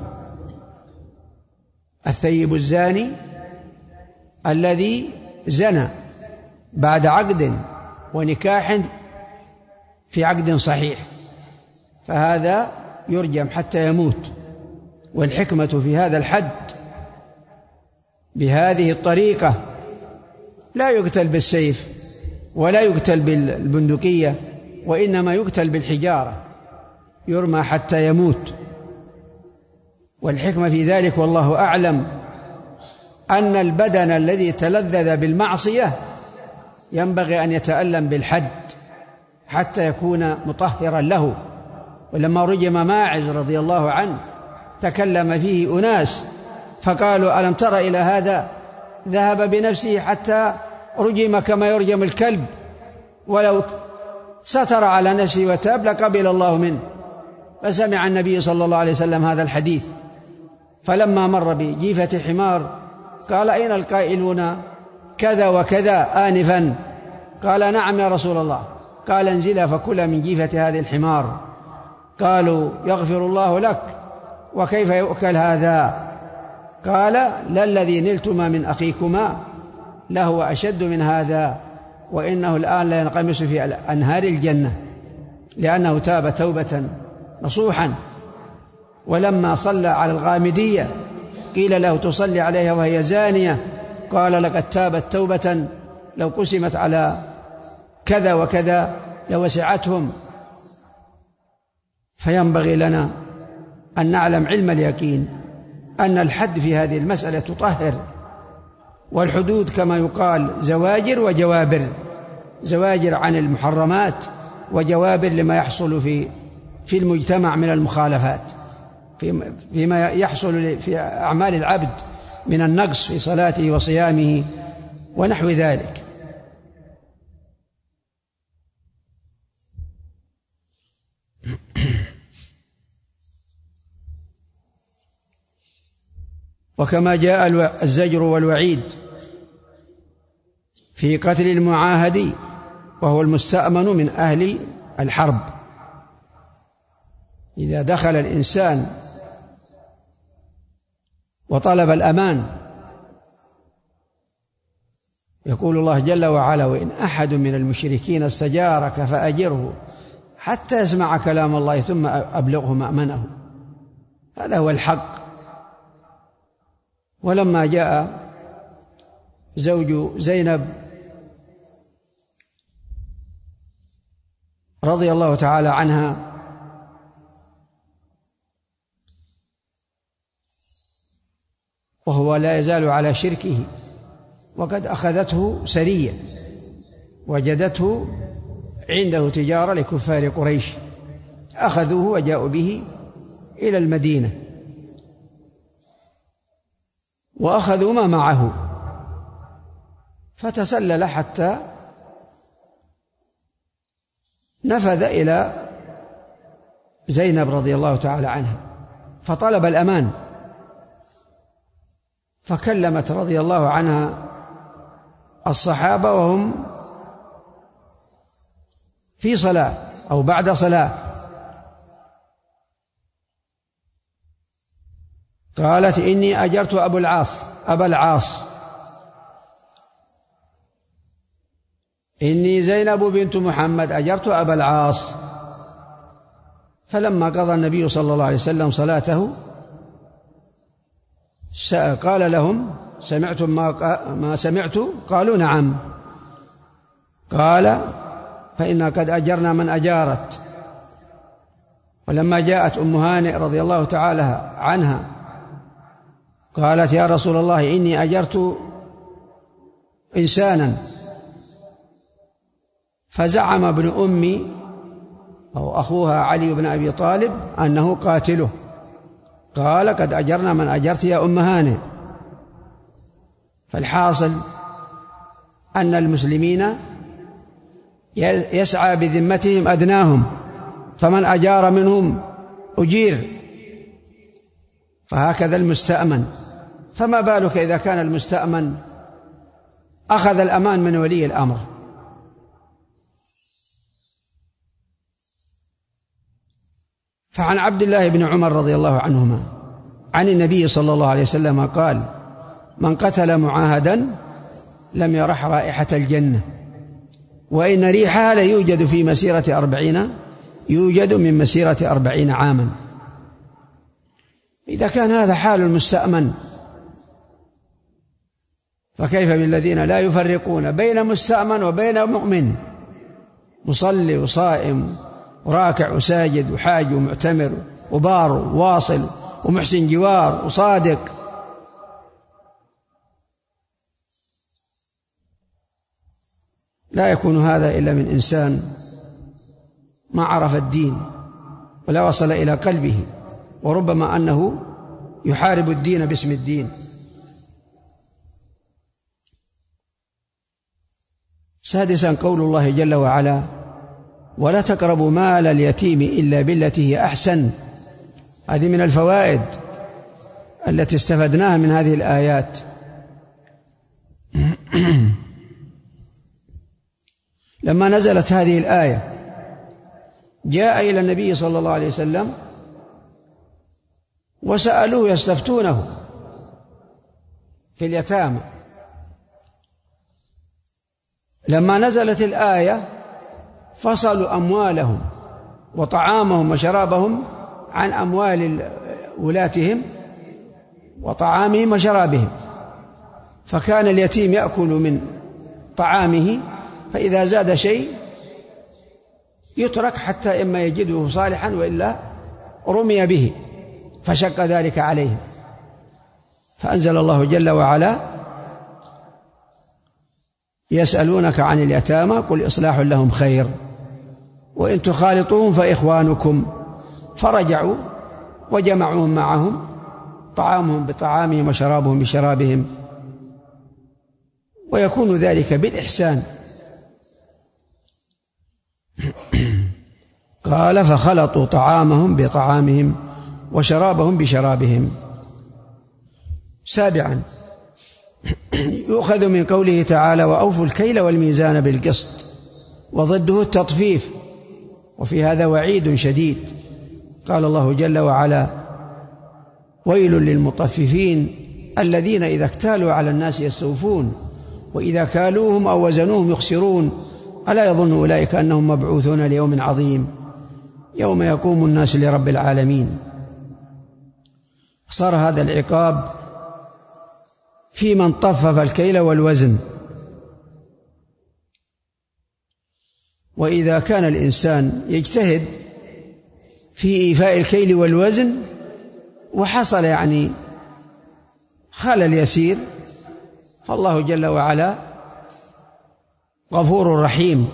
Speaker 2: الثيب الزاني الذي زنى بعد عقد ونكاح في عقد صحيح، فهذا يرجم حتى يموت. والحكمة في هذا الحد بهذه الطريقة: لا يقتل بالسيف ولا يقتل بالبندقية، وإنما يقتل بالحجارة، يرمى حتى يموت. والحكمة في ذلك والله أعلم أن البدن الذي تلذذ بالمعصية ينبغي أن يتألم بالحد حتى يكون مطهرا له. ولما رجم ماعز رضي الله عنه تكلم فيه أناس فقالوا: ألم تر إلى هذا ذهب بنفسه حتى رجم كما يرجم الكلب، ولو ستر على نفسه وتاب لقبل الله منه. فسمع النبي صلى الله عليه وسلم هذا الحديث، فلما مر بجيفة حمار قال: أين القائلون كذا وكذا آنفا؟ قال: نعم يا رسول الله. قال: انزلا فكلا من جيفة هذه الحمار. قالوا: يغفر الله لك، وكيف يؤكل هذا؟ قال: لا الذي نلتما من أخيكما لهو أشد من هذا، وإنه الآن لا ينغمس في أنهار الجنة، لأنه تاب توبة نصوحا. ولما صلى على الغامدية قيل له: تصلي عليها وهي زانية؟ قال: لقد تابت توبة لو قسمت على كذا وكذا لوسعتهم. فينبغي لنا أن نعلم علم اليقين أن الحد في هذه المسألة تطهر، والحدود كما يقال زواجر وجوابر: زواجر عن المحرمات، وجوابر لما يحصل في المجتمع من المخالفات، فيما يحصل في أعمال العبد من النقص في صلاته وصيامه ونحو ذلك. وكما جاء الزجر والوعيد في قتل المعاهد وهو المستأمن من أهل الحرب. إذا دخل الإنسان وطلب الأمان يقول الله جل وعلا: وإن أحد من المشركين استجارك فأجره حتى يسمع كلام الله ثم أبلغه مأمنه. هذا هو الحق. ولما جاء زوج زينب رضي الله تعالى عنها وهو لا يزال على شركه، وقد أخذته سرية وجدته عنده تجارة لكفار قريش، أخذوه وجاءوا به إلى المدينة وأخذوا ما معه، فتسلل حتى نفذ إلى زينب رضي الله تعالى عنها فطلب الأمان، فكلمت رضي الله عنها الصحابة وهم في صلاة أو بعد صلاة، قالت: إني أجرت أبا العاص، إني زينب بنت محمد أجرت أبا العاص. فلما قضى النبي صلى الله عليه وسلم صلاته قال لهم: سمعتم ما سمعت؟ قالوا: نعم. قال: فإنا قد أجرنا من أجارت. ولما جاءت أم هانئ رضي الله تعالى عنها قالت: يا رسول الله، إني أجرت إنسانا، فزعم ابن أمي أو أخوها علي بن أبي طالب أنه قاتله. قال: قد أجرنا من أجرت يا أم هانئ. فالحاصل أن المسلمين يسعى بذمتهم أدناهم، فمن أجار منهم أجير، فهكذا المستأمن. فما بالك إذا كان المستأمن أخذ الأمان من ولي الأمر. فعن عبد الله بن عمر رضي الله عنهما عن النبي صلى الله عليه وسلم قال: من قتل معاهدا لم يرح رائحة الجنة، وإن ريحها ليوجد في مسيرة 40 يوجد من مسيرة 40 عاما. إذا كان هذا حال المستأمن، فكيف بالذين لا يفرقون بين مستأمن وبين مؤمن، مصلي وصائم وراكع وساجد وحاج ومعتمر وبار وواصل ومحسن جوار وصادق؟ لا يكون هذا إلا من إنسان ما عرف الدين ولا وصل إلى قلبه، وربما أنه يحارب الدين باسم الدين. سادسا قول الله جل وعلا: ولا تقربوا مال اليتيم إلا بالتي هي أحسن. هذه من الفوائد التي استفدناها من هذه الآيات. لما نزلت هذه الآية جاء إلى النبي صلى الله عليه وسلم وسألوه يستفتونه في اليتامى. لما نزلت الآية فصلوا أموالهم وطعامهم وشرابهم عن أموال ولاتهم وطعامهم وشرابهم، فكان اليتيم يأكل من طعامه، فإذا زاد شيء يترك حتى إما يجده صالحا وإلا رمي به، فشق ذلك عليهم. فأنزل الله جل وعلا: يسألونك عن اليتامى قل إصلاح لهم خير وإن تخالطوهم فإخوانكم. فرجعوا وجمعوهم معهم، طعامهم بطعامهم وشرابهم بشرابهم، ويكون ذلك بالإحسان. قال: فخلطوا طعامهم بطعامهم وشرابهم بشرابهم. سابعا يؤخذ من قوله تعالى: وأوفوا الكيل والميزان بالقسط، وضده التطفيف، وفي هذا وعيد شديد. قال الله جل وعلا: ويل للمطففين الذين إذا اكتالوا على الناس يستوفون وإذا كالوهم أو وزنوهم يخسرون ألا يظن أولئك أنهم مبعوثون ليوم عظيم يوم يقوم الناس لرب العالمين. صار هذا العقاب في من طفف الكيل والوزن. وإذا كان الإنسان يجتهد في إيفاء الكيل والوزن وحصل خلل يسير، فالله جل وعلا غفور رحيم.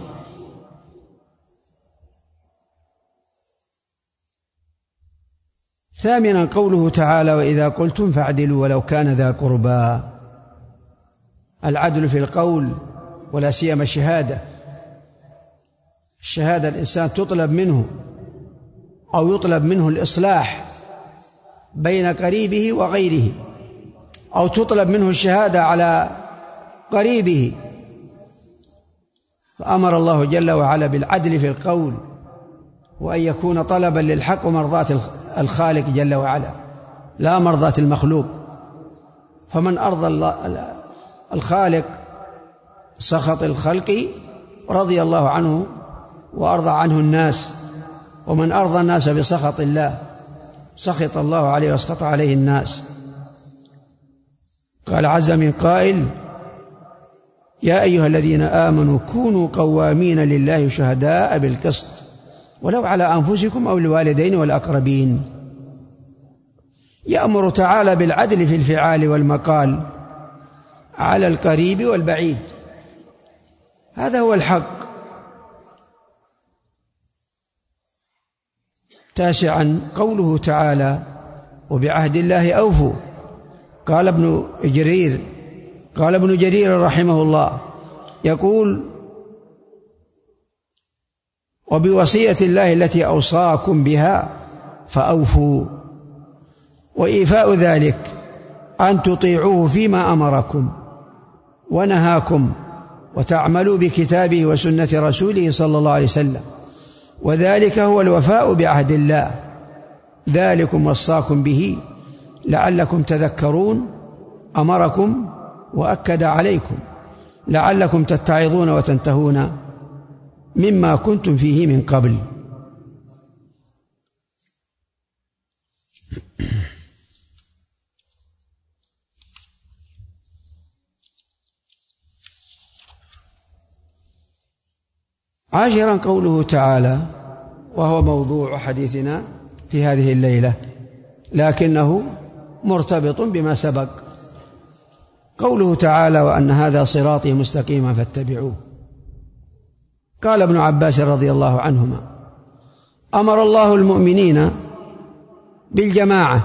Speaker 2: ثامنا قوله تعالى: وإذا قلتم فاعدلوا ولو كان ذا قربى. العدل في القول، ولا سيما الشهادة الإنسان تطلب منه أو يطلب منه الإصلاح بين قريبه وغيره، أو تطلب منه الشهادة على قريبه، فأمر الله جل وعلا بالعدل في القول، وأن يكون طلبا للحق ومرضاة الخالق جل وعلا لا مرضاة المخلوق. فمن أرضى الخالق سخط الخلق رضي الله عنه وأرضى عنه الناس، ومن أرضى الناس بسخط الله سخط الله عليه واسخط عليه الناس. قال عز من قائل: يا أيها الذين آمنوا كونوا قوامين لله شهداء بالقسط ولو على أنفسكم أو الوالدين والأقربين. يأمر تعالى بالعدل في الفعال والمقال على القريب والبعيد، هذا هو الحق. تاسعا قوله تعالى: وبعهد الله أوفوا. قال ابن جرير رحمه الله يقول: وبوصية الله التي أوصاكم بها فأوفوا. وإيفاء ذلك أن تطيعوه فيما أمركم ونهاكم، وتعملوا بكتابه وسنة رسوله صلى الله عليه وسلم، وذلك هو الوفاء بعهد الله. ذلكم وصاكم به لعلكم تذكرون، أمركم وأكد عليكم لعلكم تتعظون وتنتهون مما كنتم فيه من قبل. عاشرا قوله تعالى، وهو موضوع حديثنا في هذه الليلة لكنه مرتبط بما سبق. قوله تعالى: وأن هذا صراطي مستقيما فاتبعوه. قال ابن عباس رضي الله عنهما: أمر الله المؤمنين بالجماعة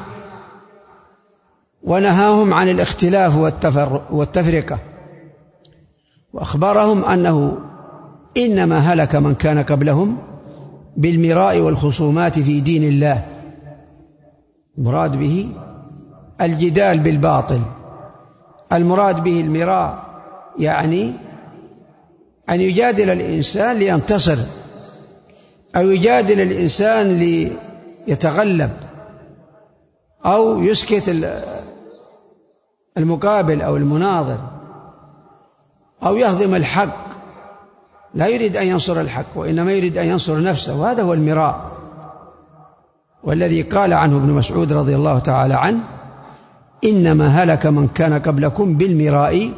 Speaker 2: ونهاهم عن الاختلاف والتفرقة، وأخبرهم أنه إنما هلك من كان قبلهم بالمراء والخصومات في دين الله. المراد به الجدال بالباطل، المراد به المراء يعني أن يجادل الإنسان لينتصر، أو يجادل الإنسان ليتغلب، أو يسكت المقابل أو المناظر، أو يهضم الحق، لا يريد أن ينصر الحق وإنما يريد أن ينصر نفسه، وهذا هو المراء، والذي قال عنه ابن مسعود رضي الله تعالى عنه: إنما هلك من كان قبلكم بالمراء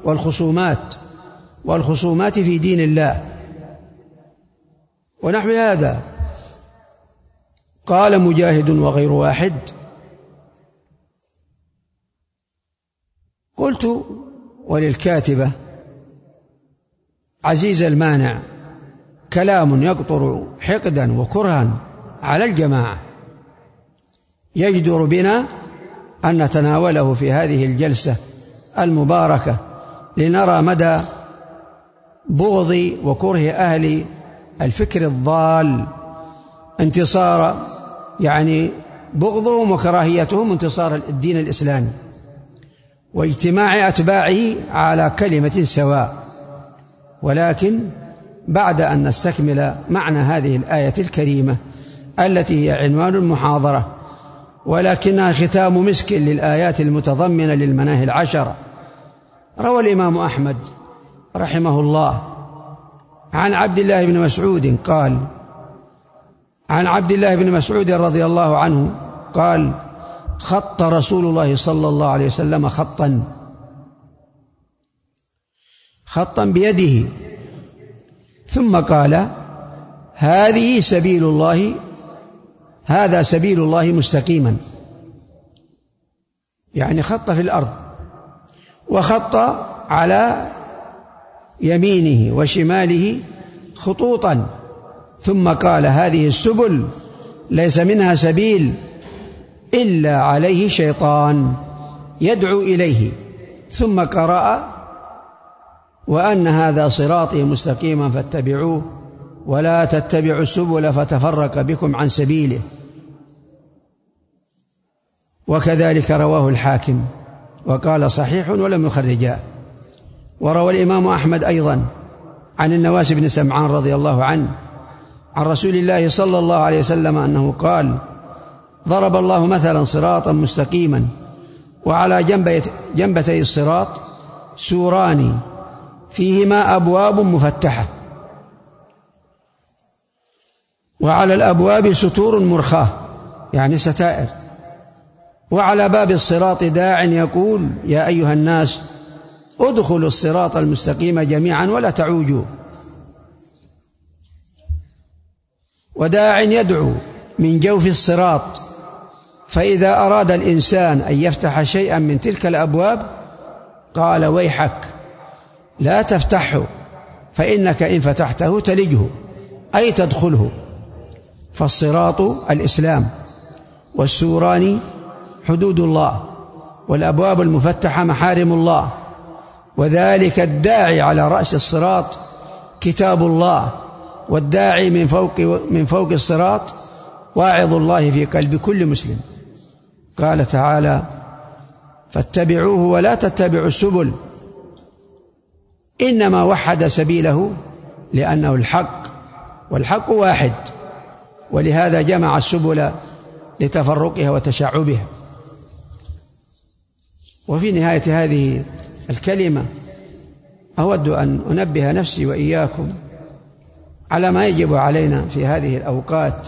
Speaker 2: والخصومات في دين الله. ونحو هذا قال مجاهد وغير واحد: قلت وللكاتبة عزيز المانع كلام يقطر حقدا وكرها على الجماعة، يجدر بنا أن نتناوله في هذه الجلسة المباركة لنرى مدى بغض وكره أهل الفكر الضال، انتصار يعني بغضهم وكراهيتهم انتصار الدين الإسلامي، واجتماع أتباعه على كلمة سواء. ولكن بعد أن نستكمل معنى هذه الآية الكريمة التي هي عنوان المحاضرة، ولكنها ختام مسك للآيات المتضمنة للمناهي العشرة، روى الإمام أحمد رحمه الله عن عبد الله بن مسعود قال: عن عبد الله بن مسعود رضي الله عنه قال: خط رسول الله صلى الله عليه وسلم خطا بيده، ثم قال: هذا سبيل الله مستقيما، يعني خط في الأرض، وخط على يمينه وشماله خطوطا، ثم قال هذه السبل ليس منها سبيل إلا عليه شيطان يدعو إليه، ثم قرأ وأن هذا صراطي مستقيما فاتبعوه ولا تتبعوا السبل فتفرق بكم عن سبيله. وكذلك رواه الحاكم وقال صحيح ولم يخرجاه. وروى الإمام أحمد أيضا عن النواس بن سمعان رضي الله عنه عن رسول الله صلى الله عليه وسلم أنه قال: ضرب الله مثلا صراطا مستقيما وعلى جنبتي الصراط سوران فيهما أبواب مفتحة، وعلى الأبواب ستور مرخاة يعني ستائر، وعلى باب الصراط داع يقول: يا أيها الناس ادخلوا الصراط المستقيم جميعا ولا تعوجوا، وداع يدعو من جوف الصراط، فإذا أراد الإنسان أن يفتح شيئا من تلك الأبواب قال: ويحك لا تفتحه فإنك إن فتحته تلجه، أي تدخله. فالصراط الإسلام، والسوران حدود الله، والأبواب المفتحة محارم الله، وذلك الداعي على رأس الصراط كتاب الله، والداعي من فوق الصراط واعظ الله في قلب كل مسلم. قال تعالى: فاتبعوه ولا تتبعوا السبل، إنما وحد سبيله لأنه الحق، والحق واحد، ولهذا جمع السبل لتفرقها وتشعبها. وفي نهاية هذه الكلمة أود أن أنبه نفسي وإياكم على ما يجب علينا في هذه الأوقات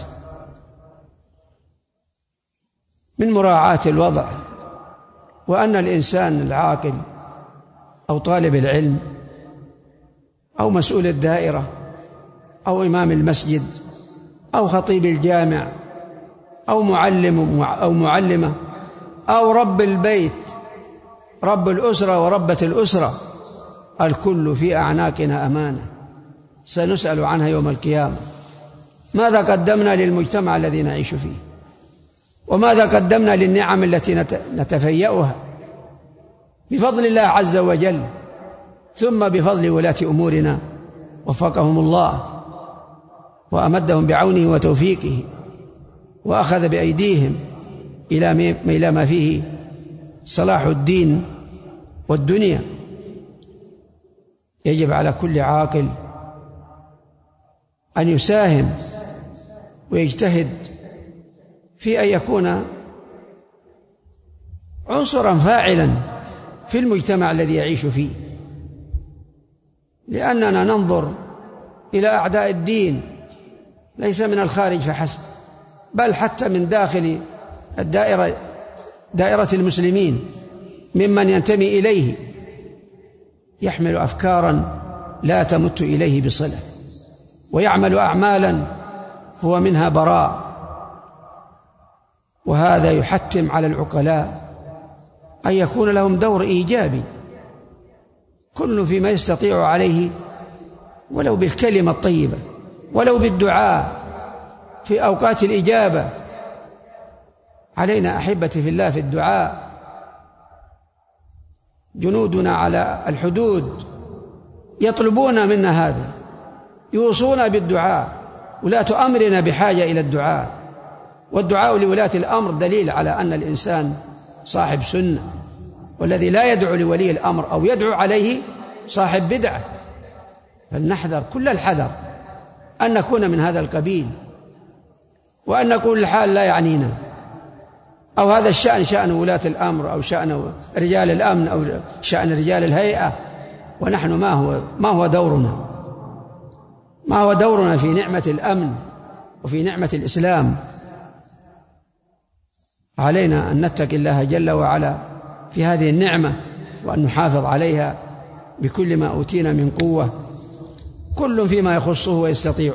Speaker 2: من مراعاة الوضع، وأن الإنسان العاقل أو طالب العلم أو مسؤول الدائرة أو إمام المسجد أو خطيب الجامع أو معلم أو معلمة أو رب البيت، رب الأسرة وربة الأسرة، الكل في أعناقنا أمانة سنسأل عنها يوم القيامة. ماذا قدمنا للمجتمع الذي نعيش فيه؟ وماذا قدمنا للنعم التي نتفيأها بفضل الله عز وجل، ثم بفضل ولاة أمورنا وفقهم الله وأمدهم بعونه وتوفيقه وأخذ بأيديهم إلى ما فيه صلاح الدين والدنيا. يجب على كل عاقل أن يساهم ويجتهد في أن يكون عنصرا فاعلا في المجتمع الذي يعيش فيه، لأننا ننظر إلى أعداء الدين ليس من الخارج فحسب، بل حتى من داخل دائرة المسلمين ممن ينتمي إليه، يحمل أفكارا لا تمت إليه بصلة، ويعمل أعمالا هو منها براء. وهذا يحتم على العقلاء أن يكون لهم دور إيجابي، كل فيما يستطيع عليه، ولو بالكلمة الطيبة، ولو بالدعاء في أوقات الإجابة. علينا أحبتي في الله في الدعاء. جنودنا على الحدود يطلبون منا هذا، يوصون بالدعاء، ولاة أمرنا بحاجة إلى الدعاء، والدعاء لولاة الأمر دليل على أن الإنسان صاحب سنة، والذي لا يدعو لولي الأمر أو يدعو عليه صاحب بدعة. فلنحذر كل الحذر أن نكون من هذا القبيل، وأن نقول الحال لا يعنينا، أو هذا الشأن شأن ولاة الأمر، أو شأن رجال الأمن، أو شأن رجال الهيئة، ونحن ما هو دورنا، ما هو دورنا في نعمة الأمن وفي نعمة الإسلام. علينا أن نتقي الله جل وعلا في هذه النعمة، وأن نحافظ عليها بكل ما أوتينا من قوة، كل فيما يخصه ويستطيعه.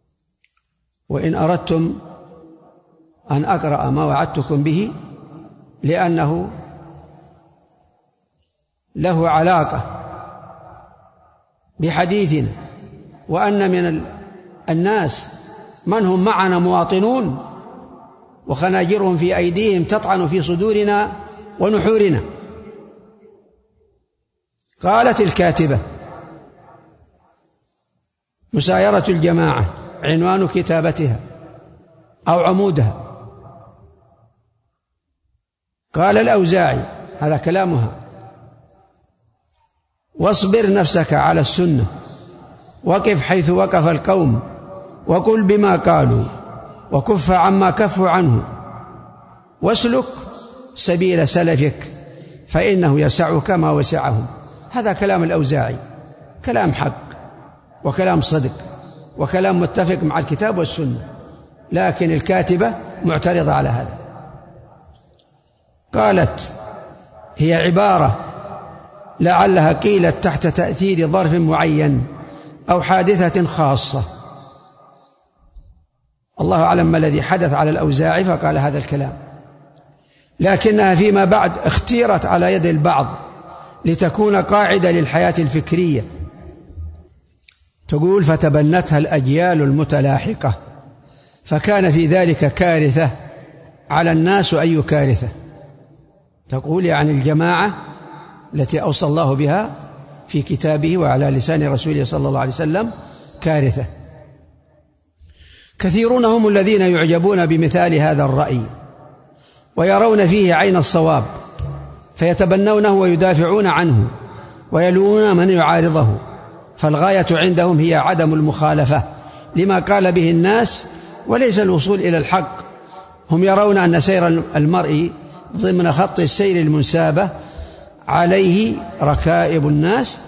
Speaker 2: وإن أردتم أن أقرأ ما وعدتكم به لأنه له علاقة بحديثنا، وأن من الناس من هم معنا مواطنون وخناجرهم في أيديهم تطعن في صدورنا ونحورنا. قالت الكاتبة: مسايرة الجماعة عنوان كتابتها أو عمودها. قال الأوزاعي، هذا كلامها: واصبر نفسك على السنة، وقف حيث وقف القوم، وقل بما قالوا، وكف عما كفوا عنه، واسلك سبيل سلفك فإنه يسعك ما وسعهم. هذا كلام الأوزاعي، كلام حق وكلام صدق وكلام متفق مع الكتاب والسنة، لكن الكاتبة معترضة على هذا. قالت: هي عبارة لعلها قيلت تحت تأثير ظرف معين أو حادثة خاصة. الله أعلم ما الذي حدث على الأوزاعي فقال هذا الكلام، لكنها فيما بعد اختيرت على يد البعض لتكون قاعدة للحياة الفكرية. تقول: فتبنتها الأجيال المتلاحقة، فكان في ذلك كارثة على الناس. أي كارثة؟ تقول يعني الجماعة التي أوصى الله بها في كتابه وعلى لسان رسوله صلى الله عليه وسلم كارثة. كثيرون هم الذين يعجبون بمثال هذا الرأي ويرون فيه عين الصواب، فيتبنونه ويدافعون عنه ويلوون من يعارضه، فالغاية عندهم هي عدم المخالفة لما قال به الناس وليس الوصول إلى الحق. هم يرون أن سير المرء ضمن خط السير المنسابة عليه ركائب الناس،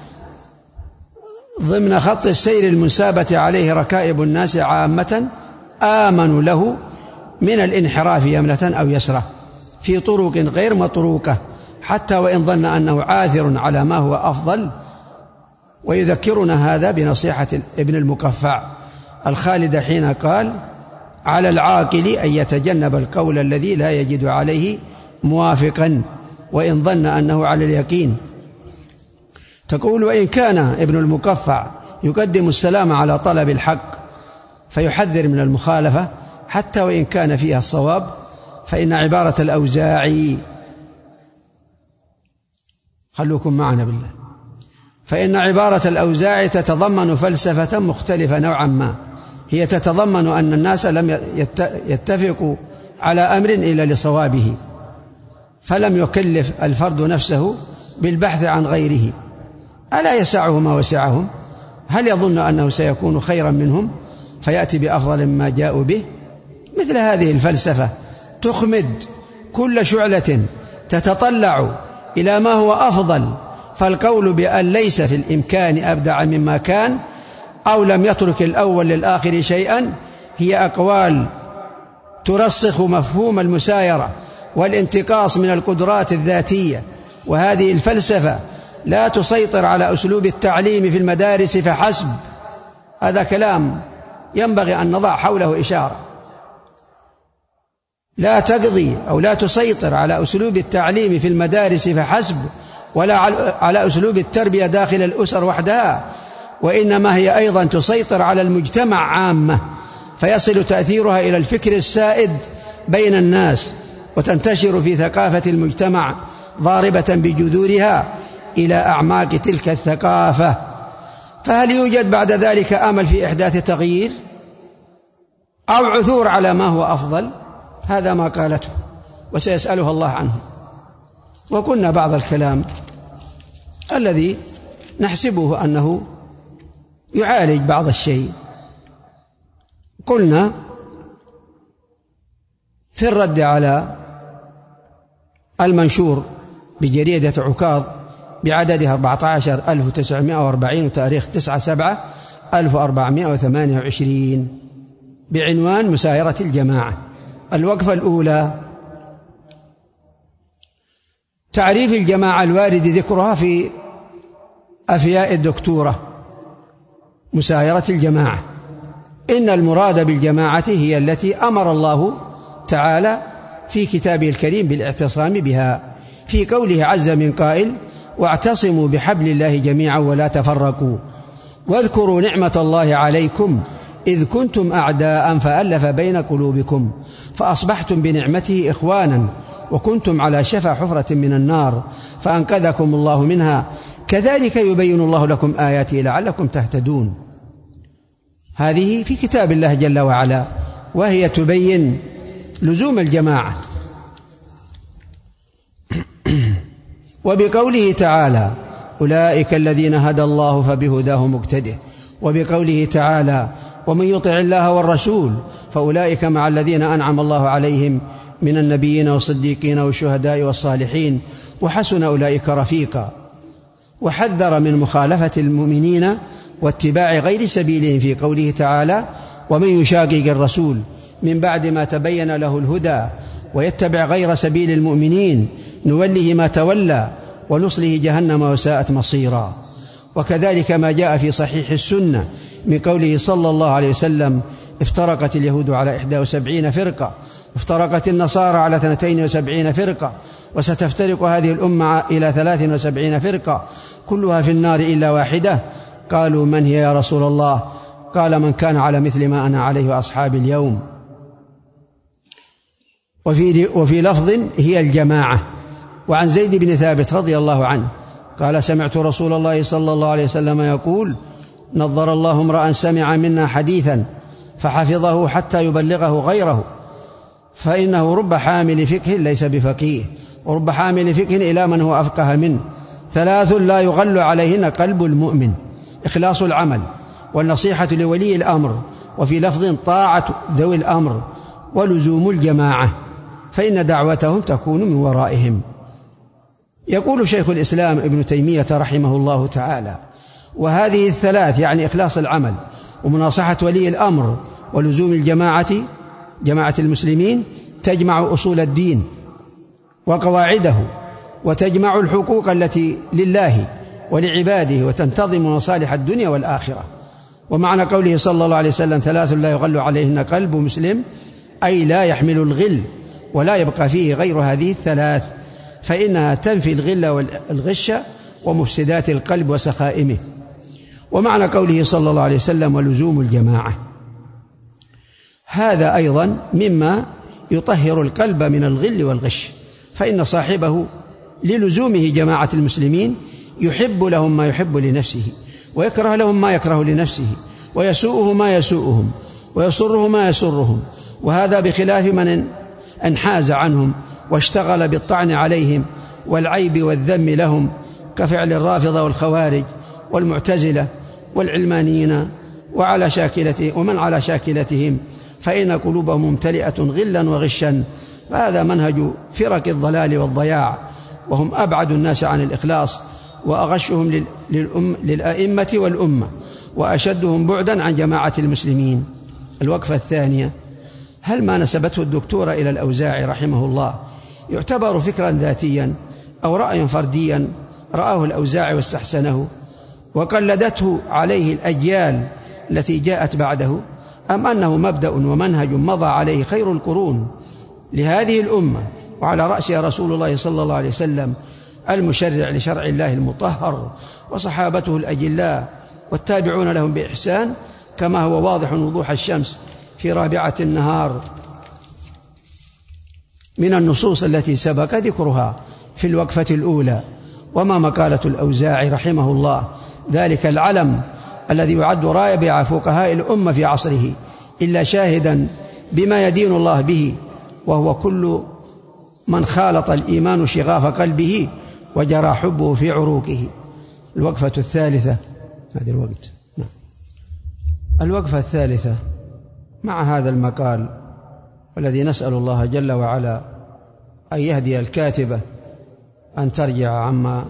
Speaker 2: ضمن خط السير المنسابة عليه ركائب الناس عامة آمنوا له من الانحراف يمنة أو يسرة في طرق غير مطروقة، حتى وإن ظن أنه عاثر على ما هو أفضل. ويذكرنا هذا بنصيحة ابن المقفع الخالد حين قال: على العاقل أن يتجنب القول الذي لا يجد عليه موافقا وإن ظن أنه على اليقين. تقول: وإن كان ابن المقفع يقدم السلام على طلب الحق فيحذر من المخالفة حتى وإن كان فيها الصواب، فإن عبارة الأوزاعي، خلوكم معنا بالله، فإن عبارة الأوزاعي تتضمن فلسفة مختلفة نوعا ما. هي تتضمن أن الناس لم يتفقوا على أمر إلا لصوابه، فلم يكلف الفرد نفسه بالبحث عن غيره. ألا يسعه ما وسعهم؟ هل يظن أنه سيكون خيرا منهم فيأتي بأفضل ما جاءوا به؟ مثل هذه الفلسفة تخمد كل شعلة تتطلع إلى ما هو أفضل، فالقول بأن ليس في الإمكان أبدع مما كان أو لم يترك الأول للآخر شيئا هي أقوال ترسخ مفهوم المسايرة والانتقاص من القدرات الذاتية. وهذه الفلسفة لا تسيطر على أسلوب التعليم في المدارس فحسب. هذا كلام ينبغي أن نضع حوله إشارة. لا تقضي أو لا تسيطر على أسلوب التعليم في المدارس فحسب، ولا على أسلوب التربية داخل الأسر وحدها، وإنما هي أيضا تسيطر على المجتمع عامة، فيصل تأثيرها إلى الفكر السائد بين الناس، وتنتشر في ثقافة المجتمع ضاربة بجذورها إلى أعماق تلك الثقافة. فهل يوجد بعد ذلك أمل في إحداث تغيير أو عثور على ما هو أفضل؟ هذا ما قالته وسيسألها الله عنه. وقلنا بعض الكلام الذي نحسبه أنه يعالج بعض الشيء. قلنا في الرد على المنشور بجريدة عكاظ بعددها 14940 وتاريخ 9/7/1428 بعنوان مسايرة الجماعة. الوقفة الأولى: تعريف الجماعة الوارد ذكرها في أفياء الدكتورة. مسايرة الجماعة: إن المراد بالجماعة هي التي أمر الله تعالى في كتابه الكريم بالاعتصام بها في قوله عز من قائل: واعتصموا بحبل الله جميعا ولا تفرقوا واذكروا نعمة الله عليكم إذ كنتم أعداء فألف بين قلوبكم فأصبحتم بنعمته إخوانا وكنتم على شفا حفرة من النار فأنقذكم الله منها كذلك يبين الله لكم آياته لعلكم تهتدون. هذه في كتاب الله جل وعلا، وهي تبين لزوم الجماعة. وبقوله تعالى: أولئك الذين هدى الله فبهداه مقتده. وبقوله تعالى: ومن يطع الله والرسول فأولئك مع الذين أنعم الله عليهم من النبيين والصديقين والشهداء والصالحين وحسن أولئك رفيقا. وحذر من مخالفة المؤمنين واتباع غير سبيلهم في قوله تعالى: ومن يشاقق الرسول من بعد ما تبين له الهدى ويتبع غير سبيل المؤمنين نوله ما تولى ونصله جهنم وساءت مصيرا. وكذلك ما جاء في صحيح السنة من قوله صلى الله عليه وسلم: افترقت اليهود على 71 فرقة وافترقت النصارى على 72 فرقة وستفترق هذه الأمة إلى 73 فرقة كلها في النار إلا واحدة. قالوا: من هي يا رسول الله؟ قال: من كان على مثل ما أنا عليه وأصحابي اليوم. وفي لفظ: هي الجماعة. وعن زيد بن ثابت رضي الله عنه قال: سمعت رسول الله صلى الله عليه وسلم يقول: نظر الله امرأ سمع منا حديثا فحفظه حتى يبلغه غيره، فإنه رب حامل فقه ليس بفقيه ورب حامل فقه إلى من هو أفقه منه. 3 لا يغل عليهن قلب المؤمن: إخلاص العمل والنصيحة لولي الأمر، وفي لفظ: طاعة ذوي الأمر، ولزوم الجماعة فإن دعوتهم تكون من ورائهم. يقول شيخ الإسلام ابن تيمية رحمه الله تعالى: وهذه ال3 يعني إخلاص العمل ومناصحة ولي الأمر ولزوم جماعة المسلمين تجمع أصول الدين وقواعده وتجمع الحقوق التي لله ولعباده وتنتظم مصالح الدنيا والآخرة. ومعنى قوله صلى الله عليه وسلم: 3 لا يغل عليهن قلب مسلم، أي لا يحمل الغل ولا يبقى فيه غير هذه ال3، فإنها تنفي الغل والغش ومفسدات القلب وسخائمه. ومعنى قوله صلى الله عليه وسلم: ولزوم الجماعة، هذا أيضا مما يطهر القلب من الغل والغش، فإن صاحبه للزومه جماعة المسلمين يحب لهم ما يحب لنفسه ويكره لهم ما يكره لنفسه ويسوءه ما يسوءهم ويسره ما يسرهم، وهذا بخلاف من انحاز عنهم واشتغل بالطعن عليهم والعيب والذم لهم، كفعل الرافضة والخوارج والمعتزلة والعلمانيين ومن على شاكلتهم، فإن قلوبهم ممتلئة غلا وغشا، فهذا منهج فرق الضلال والضياع، وهم أبعد الناس عن الإخلاص وأغشهم للأئمة والأمة وأشدهم بعدا عن جماعة المسلمين. الوقفة الثانية: هل ما نسبته الدكتور إلى الأوزاعي رحمه الله يعتبر فكرا ذاتيا أو رأيا فرديا رآه الأوزاعي واستحسنه وقلدته عليه الأجيال التي جاءت بعده، أم أنه مبدأ ومنهج مضى عليه خير القرون لهذه الأمة وعلى رأسها رسول الله صلى الله عليه وسلم المشرع لشرع الله المطهر وصحابته الأجلاء والتابعون لهم بإحسان، كما هو واضح وضوح الشمس في رابعة النهار من النصوص التي سبق ذكرها في الوقفة الأولى. وما مقالة الأوزاعي رحمه الله ذلك العلم الذي يعد رابع فقهاء الأمة في عصره إلا شاهدا بما يدين الله به، وهو كل من خالط الإيمان شغاف قلبه وجرى حبه في عروقه. الوقفة الثالثة، هذه الوقت الوقفة الثالثة مع هذا المقال، والذي نسأل الله جل وعلا أن يهدي الكاتبة أن ترجع عما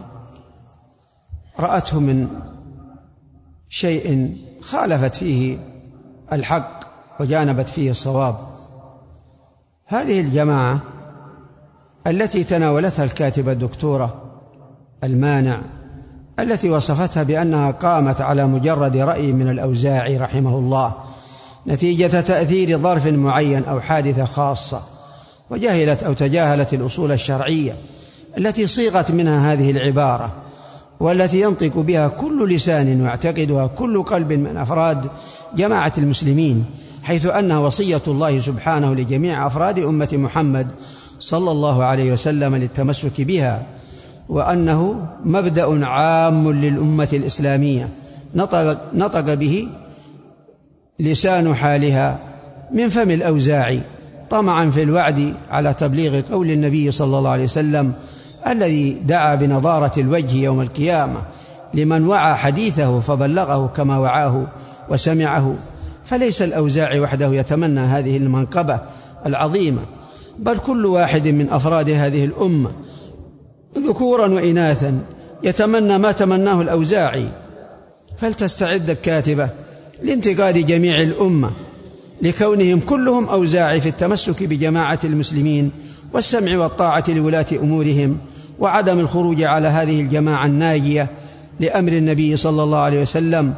Speaker 2: رأته من شيء خالفت فيه الحق وجانبت فيه الصواب. هذه الجماعة التي تناولتها الكاتبة الدكتورة المانع، التي وصفتها بأنها قامت على مجرد رأي من الأوزاعي رحمه الله نتيجة تأثير ظرف معين أو حادثة خاصة، وجهلت أو تجاهلت الأصول الشرعية التي صيغت منها هذه العبارة، والتي ينطق بها كل لسان ويعتقدها كل قلب من أفراد جماعة المسلمين، حيث أنها وصية الله سبحانه لجميع أفراد أمة محمد صلى الله عليه وسلم للتمسك بها، وأنه مبدأ عام للأمة الإسلامية نطق به لسان حالها من فم الأوزاعي طمعا في الوعد على تبليغ قول النبي صلى الله عليه وسلم الذي دعا بنضارة الوجه يوم القيامة لمن وعى حديثه فبلغه كما وعاه وسمعه. فليس الأوزاعي وحده يتمنى هذه المنقبة العظيمة، بل كل واحد من أفراد هذه الأمة ذكورا وإناثا يتمنى ما تمناه الأوزاعي. فلتستعد الكاتبة لانتقاد جميع الأمة لكونهم كلهم أوزاعي في التمسك بجماعة المسلمين والسمع والطاعة لولاة أمورهم، وعدم الخروج على هذه الجماعة الناجية لأمر النبي صلى الله عليه وسلم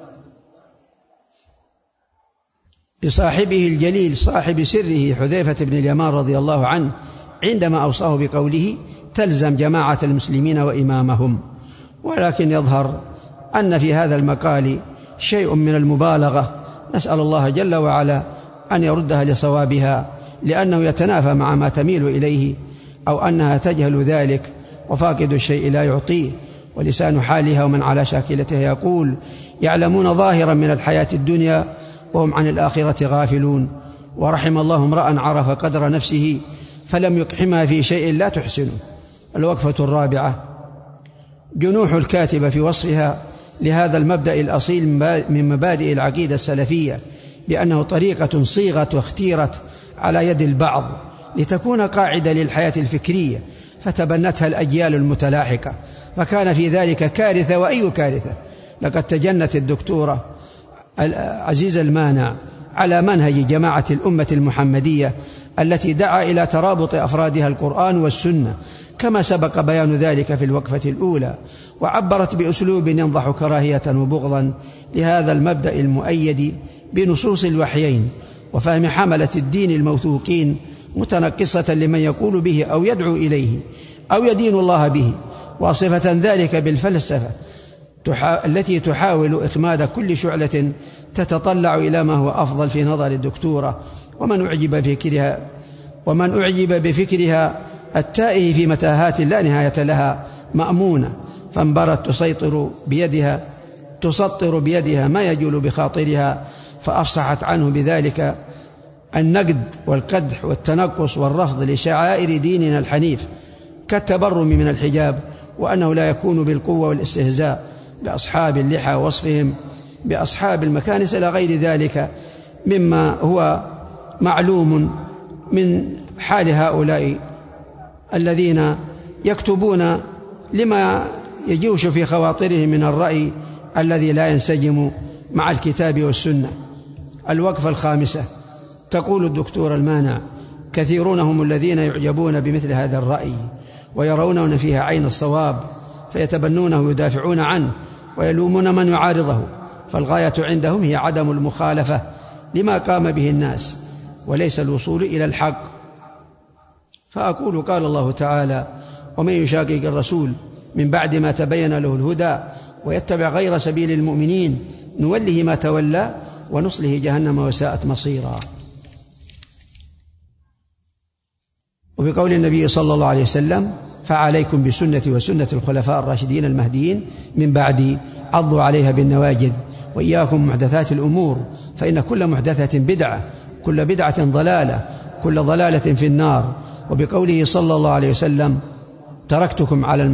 Speaker 2: لصاحبه الجليل صاحب سره حذيفة بن اليمان رضي الله عنه عندما أوصاه بقوله تلزم جماعة المسلمين وإمامهم. ولكن يظهر أن في هذا المقال شيء من المبالغة، نسأل الله جل وعلا أن يردها لصوابها، لأنه يتنافى مع ما تميل إليه، أو أنها تجهل ذلك، وفاقد الشيء لا يعطيه، ولسان حالها ومن على شاكلتها يقول يعلمون ظاهرا من الحياة الدنيا وهم عن الآخرة غافلون. ورحم الله امرأ عرف قدر نفسه فلم يقحمها في شيء لا تحسنه. الوقفة الرابعة: جنوح الكاتبة في وصفها لهذا المبدأ الأصيل من مبادئ العقيدة السلفية بأنه طريقة صيغت واختيرت على يد البعض لتكون قاعدة للحياة الفكرية، فتبنتها الأجيال المتلاحقة، فكان في ذلك كارثة وأي كارثة. لقد تجنت الدكتورة عزيز المانع على منهج جماعة الأمة المحمدية التي دعا إلى ترابط أفرادها القرآن والسنة، كما سبق بيان ذلك في الوقفة الأولى، وعبرت بأسلوب ينضح كراهية وبغضا لهذا المبدأ المؤيد بنصوص الوحيين وفهم حملة الدين الموثوقين، متنقصة لمن يقول به أو يدعو إليه أو يدين الله به، واصفة ذلك بالفلسفة التي تحاول إخماد كل شعلة تتطلع إلى ما هو أفضل في نظر الدكتورة. ومن أعجب بفكرها التائه في متاهات لا نهاية لها مأمونة، فانبرت تسطر بيدها ما يجول بخاطرها، فأفصحت عنه بذلك النقد والقدح والتنقص والرفض لشعائر ديننا الحنيف، كالتبرم من الحجاب، وأنه لا يكون بالقوة والاستهزاء بأصحاب اللحى ووصفهم بأصحاب المكانس إلى غير ذلك مما هو معلوم من حال هؤلاء الذين يكتبون لما يجوش في خواطرهم من الرأي الذي لا ينسجم مع الكتاب والسنة. الوقفة الخامسة: تقول الدكتور المانع كثيرون هم الذين يعجبون بمثل هذا الرأي ويرون فيها عين الصواب، فيتبنونه ويدافعون عنه ويلومون من يعارضه، فالغاية عندهم هي عدم المخالفة لما قام به الناس وليس الوصول إلى الحق. فأقول قال الله تعالى: ومن يشاقق الرسول من بعد ما تبين له الهدى ويتبع غير سبيل المؤمنين نوله ما تولى ونصله جهنم وساءت مصيرا. وبقول النبي صلى الله عليه وسلم: فعليكم بسنتي وسنة الخلفاء الراشدين المهديين من بعدي عضوا عليها بالنواجذ وإياكم محدثات الأمور فإن كل محدثة بدعة كل بدعة ضلالة كل ضلالة في النار. وبقوله صلى الله عليه وسلم: تركتكم على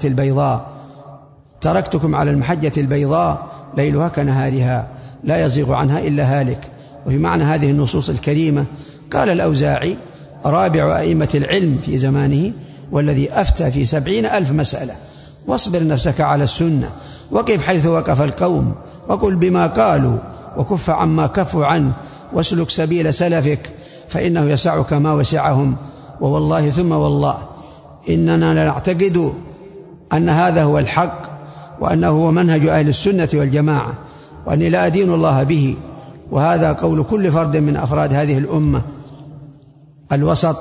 Speaker 2: المحجة البيضاء ليلها كنهارها لا يزيغ عنها إلا هالك. وفي معنى هذه النصوص الكريمة قال الأوزاعي رابع أئمة العلم في زمانه والذي أفتى في 70,000 مسألة: واصبر نفسك على السنة وقف حيث وقف القوم وقل بما قالوا وكف عما كفوا عنه واسلك سبيل سلفك فإنه يسعك ما وسعهم. ووالله ثم والله إننا لنعتقد أن هذا هو الحق وأنه هو منهج أهل السنة والجماعة وأني لا أدين الله به، وهذا قول كل فرد من أفراد هذه الأمة الوسط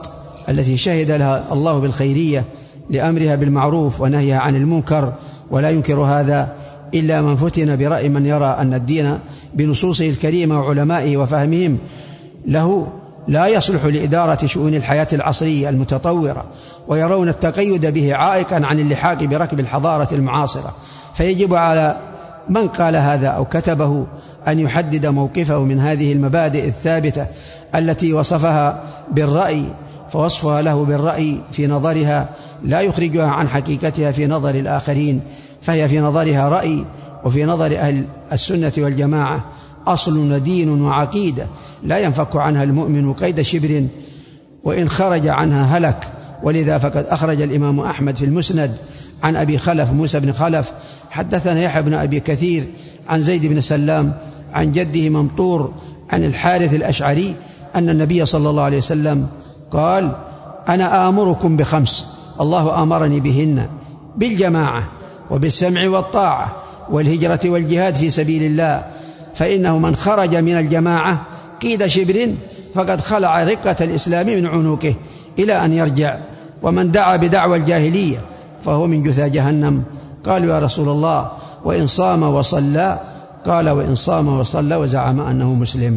Speaker 2: التي شهد لها الله بالخيرية لأمرها بالمعروف ونهيها عن المنكر، ولا ينكر هذا إلا من فتن برأي من يرى أن الدين بنصوصه الكريمة وعلمائه وفهمهم له لا يصلح لإدارة شؤون الحياة العصرية المتطورة، ويرون التقيد به عائقا عن اللحاق بركب الحضارة المعاصرة. فيجب على من قال هذا أو كتبه أن يحدد موقفه من هذه المبادئ الثابتة التي وصفها بالرأي، فوصفها له بالرأي في نظرها لا يخرجها عن حقيقتها في نظر الآخرين، فهي في نظرها رأي، وفي نظر أهل السنة والجماعة أصل ودين وعقيدة لا ينفك عنها المؤمن قيد شبر، وإن خرج عنها هلك. ولذا فقد أخرج الإمام أحمد في المسند عن أبي خلف موسى بن خلف حدثنا يحيى بن أبي كثير عن زيد بن سلام عن جده ممطور عن الحارث الأشعري أن النبي صلى الله عليه وسلم قال: أنا آمركم بخمس الله آمرني بهن: بالجماعة وبالسمع والطاعة والهجرة والجهاد في سبيل الله، فإنه من خرج من الجماعة قيد شبر فقد خلع رقة الإسلام من عنقه إلى أن يرجع، ومن دعا بدعوى الجاهلية فهو من جثى جهنم. قالوا: يا رسول الله وإن صام وصلى؟ قال: وإن صام وصلى وزعم أنه مسلم.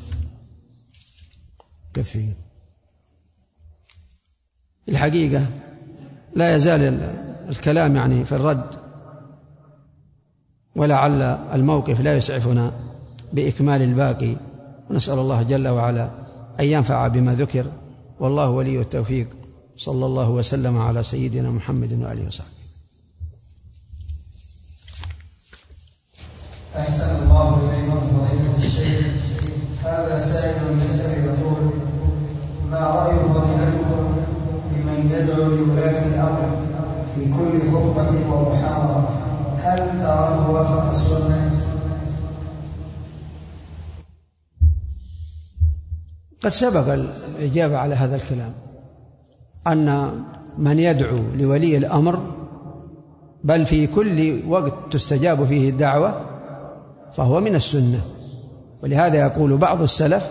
Speaker 2: كفي الحقيقة لا يزال الكلام يعني في الرد، ولعل الموقف لا يسعفنا بإكمال الباقي، ونسأل الله جل وعلا أن ينفع بما ذكر، والله ولي التوفيق. صلى الله وسلم على سيدنا محمد وآله وصحبه.
Speaker 3: أحسن الله إليكم فضيلة الشيخ. هذا سائل يسأل يقول: ما رأي فضيلتكم بمن يدعو لولاة الأمر في كل خطبة ومحاضرة؟ هل تراه وافق السنة؟
Speaker 2: قد سبق الإجابة على هذا الكلام، أن من يدعو لولي الأمر بل في كل وقت تستجاب فيه الدعوة فهو من السنة. ولهذا يقول بعض السلف: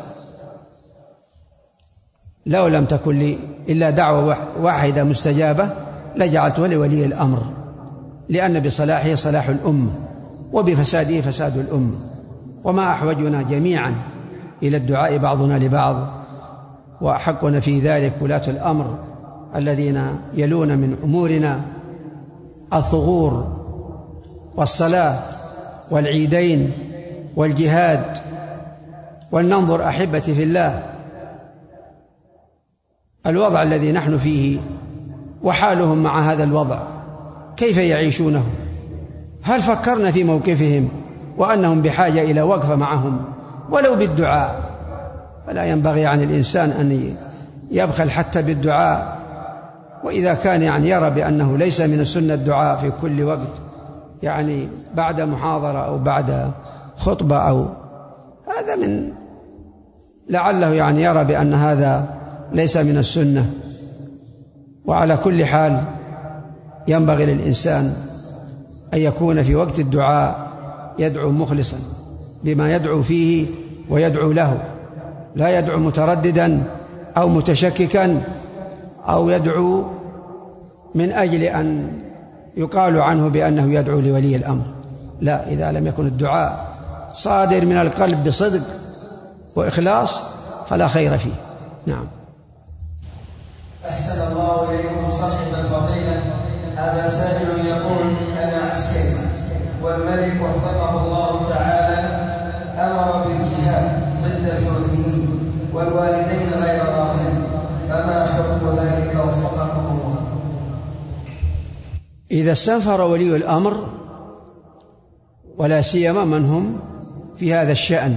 Speaker 2: لو لم تكن لي إلا دعوة واحدة مستجابة لجعلتها لولي الأمر، لأن بصلاحه صلاح الأمة وبفساده فساد الأمة، وما أحوجنا جميعا إلى الدعاء بعضنا لبعض، وأحقنا في ذلك ولاة الأمر الذين يلون من أمورنا الثغور والصلاة والعيدين والجهاد. ولننظر أحبتي في الله الوضع الذي نحن فيه وحالهم مع هذا الوضع، كيف يعيشونه؟ هل فكرنا في موقفهم وأنهم بحاجة إلى وقفة معهم ولو بالدعاء؟ فلا ينبغي عن الإنسان أن يبخل حتى بالدعاء، وإذا كان يعني يرى بأنه ليس من السنة الدعاء في كل وقت، يعني بعد محاضرة أو بعد خطبة أو هذا من لعله يعني يرى بأن هذا ليس من السنة. وعلى كل حال ينبغي للإنسان أن يكون في وقت الدعاء يدعو مخلصا بما يدعو فيه ويدعو له، لا يدعو مترددا أو متشككا أو يدعو من أجل أن يقال عنه بأنه يدعو لولي الأمر. لا، إذا لم يكن الدعاء صادر من القلب بصدق وإخلاص فلا خير فيه. نعم.
Speaker 3: أحسن الله إليكم صاحب الفضيلة. هذا سائل يقول: أنا عسكري والملك وفقه الله تعالى أمر بالجهاد ضد الحوثيين والوالدين غير راضين، فما حكم ذلك وفقكم الله؟
Speaker 2: إذا استنفر ولي الأمر ولا سيما من هم في هذا الشأن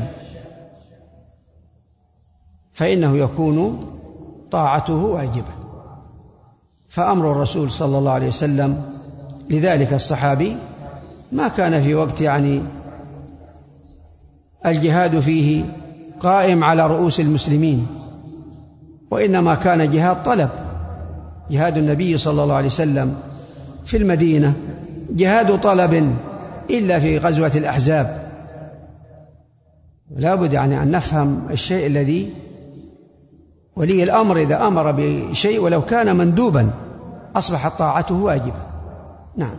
Speaker 2: فإنه يكون طاعته واجبة، فأمر الرسول صلى الله عليه وسلم لذلك الصحابي ما كان في وقت يعني الجهاد فيه قائم على رؤوس المسلمين، وإنما كان جهاد طلب. جهاد النبي صلى الله عليه وسلم في المدينة جهاد طلب إلا في غزوة الأحزاب. لا بد يعني أن نفهم الشيء الذي ولي الأمر إذا أمر بشيء ولو كان مندوبا أصبحت طاعته واجبة. نعم.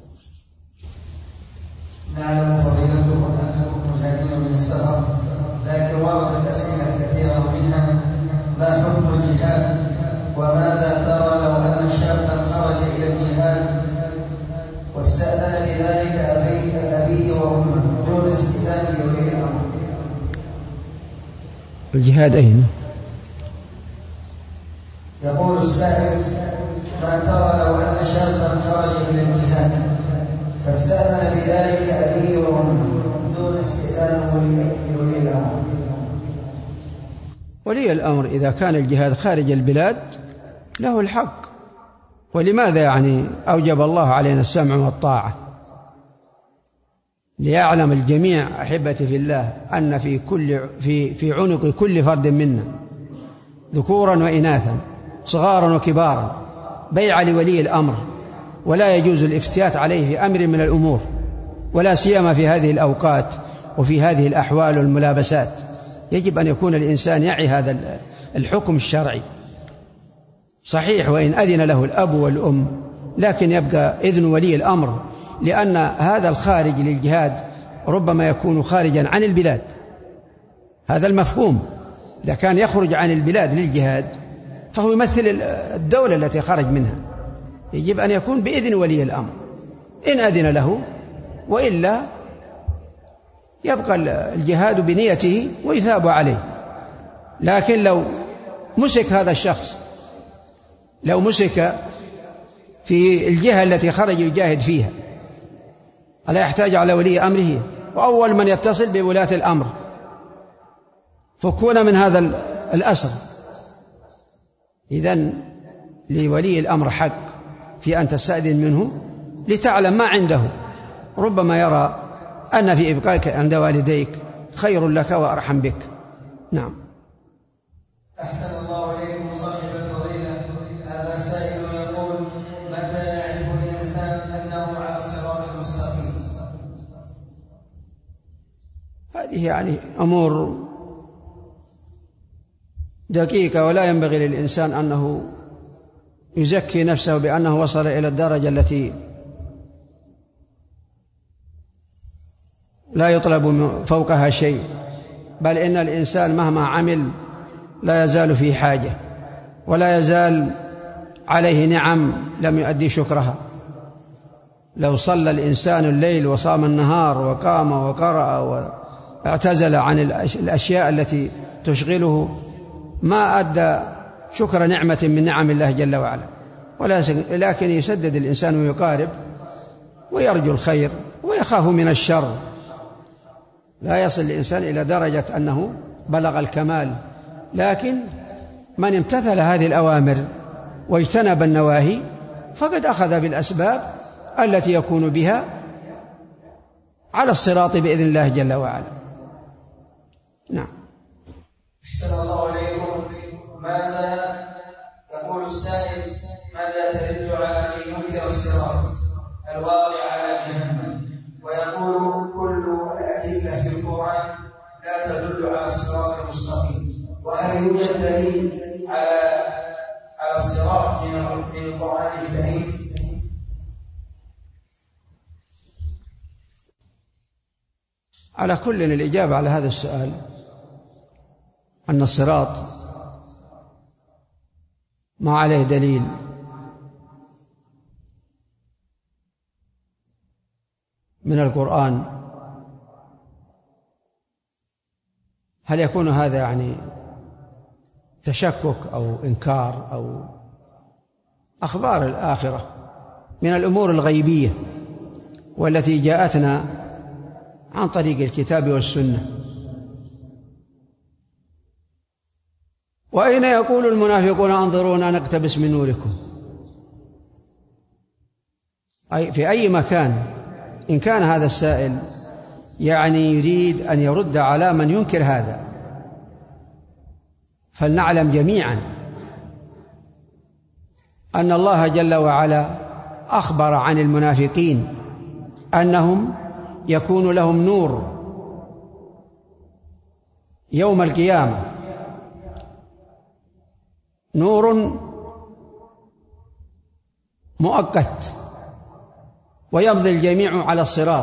Speaker 3: نعلم فضيلتكم أنكم مجاهدون من السفر، لكن وردت أسئلة كثيرة منها: ما حكم الجهاد؟ وماذا ترى لو أن شابا خرج إلى الجهاد واستأذن في ذلك أبيه وأمه دون استئذان ولي الأمر؟
Speaker 2: الجهاد أين؟
Speaker 3: يقول السائل: ما ترى لو أن شابا خرج إلى الجهاد فاستأذن في ذلك أبيه وأمه دون استئذان ولي الأمر؟
Speaker 2: ولي الأمر إذا كان الجهاد خارج البلاد له الحق. ولماذا يعني أوجب الله علينا السمع والطاعة؟ ليعلم الجميع أحبتي في الله أن في عنق كل فرد منا ذكورا وإناثا صغارا وكبارا بيع لولي الأمر، ولا يجوز الافتيات عليه في أمر من الأمور، ولا سيما في هذه الأوقات وفي هذه الأحوال والملابسات. يجب أن يكون الإنسان يعي هذا الحكم الشرعي. صحيح وإن أذن له الأب والأم، لكن يبقى إذن ولي الأمر، لأن هذا الخارج للجهاد ربما يكون خارجا عن البلاد. هذا المفهوم. إذا كان يخرج عن البلاد للجهاد فهو يمثل الدولة التي خرج منها، يجب أن يكون بإذن ولي الأمر إن أذن له، وإلا يبقى الجهاد بنيته ويثاب عليه. لكن لو مسك هذا الشخص، لو مسك في الجهة التي خرج الجاهد فيها، ألا يحتاج على ولي أمره؟ وأول من يتصل بولاة الأمر: فكونا من هذا الأسر. إذن لولي الأمر حق في أن تستأذن منه لتعلم ما عنده، ربما يرى أن في إبقائك عند والديك خير لك وأرحم بك. نعم.
Speaker 3: أحسن الله إليكم صاحب الفضيلة. هذا سائل يقول: متى يعرف الإنسان أنه على الصراط المستقيم؟
Speaker 2: هذه يعني أمور دقيقة، ولا ينبغي للإنسان أنه يزكي نفسه بأنه وصل إلى الدرجة التي لا يطلب فوقها شيء، بل إن الإنسان مهما عمل لا يزال في حاجة، ولا يزال عليه نعم لم يؤدي شكرها. لو صلى الإنسان الليل وصام النهار وقام وقرأ واعتزل عن الأشياء التي تشغله ما أدى شكر نعمة من نعم الله جل وعلا. ولكن يسدد الإنسان ويقارب ويرجو الخير ويخاف من الشر. لا يصل الإنسان إلى درجة أنه بلغ الكمال، لكن من امتثل هذه الأوامر واجتنب النواهي فقد أخذ بالأسباب التي يكون بها على الصراط بإذن الله جل وعلا. نعم.
Speaker 3: أحسن الله عليكم. ماذا يقول السائل: ماذا تدل على من ينكر الصراط الواقع على جهنم ويقول كل الأدلة في القرآن لا تدل على الصراط المستقيم؟ وهل يوجد دليل على الصراط من القرآن الكريم؟
Speaker 2: على كل الإجابة على هذا السؤال أن الصراط ما عليه دليل من القرآن. هل يكون هذا يعني تشكك أو إنكار أو أخبار الآخرة من الأمور الغيبية والتي جاءتنا عن طريق الكتاب والسنة. وأين يقول المنافقون انظرونا نقتبس من نوركم؟ في أي مكان. إن كان هذا السائل يعني يريد أن يرد على من ينكر هذا، فلنعلم جميعا أن الله جل وعلا أخبر عن المنافقين أنهم يكون لهم نور يوم القيامة نور مؤقت ويمضي الجميع على الصراط،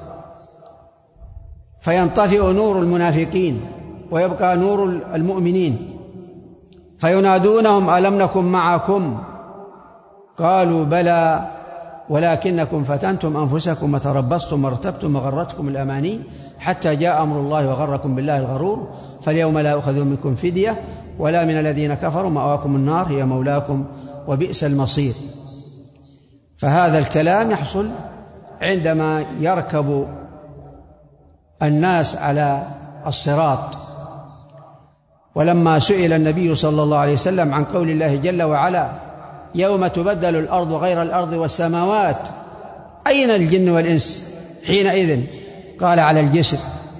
Speaker 2: فينطفئ نور المنافقين ويبقى نور المؤمنين، فينادونهم ألم نكن معكم؟ قالوا بلى ولكنكم فتنتم أنفسكم وتربصتم وارتبتم وغرتكم الأماني حتى جاء أمر الله وغركم بالله الغرور، فاليوم لا يؤخذ منكم فدية ولا من الذين كفروا، مأواكم النار هي مولاكم وبئس المصير. فهذا الكلام يحصل عندما يركب الناس على الصراط. ولما سئل النبي صلى الله عليه وسلم عن قول الله جل وعلا يوم تبدل الأرض غير الأرض والسماوات أين الجن والإنس حينئذ؟ قال على الجسر.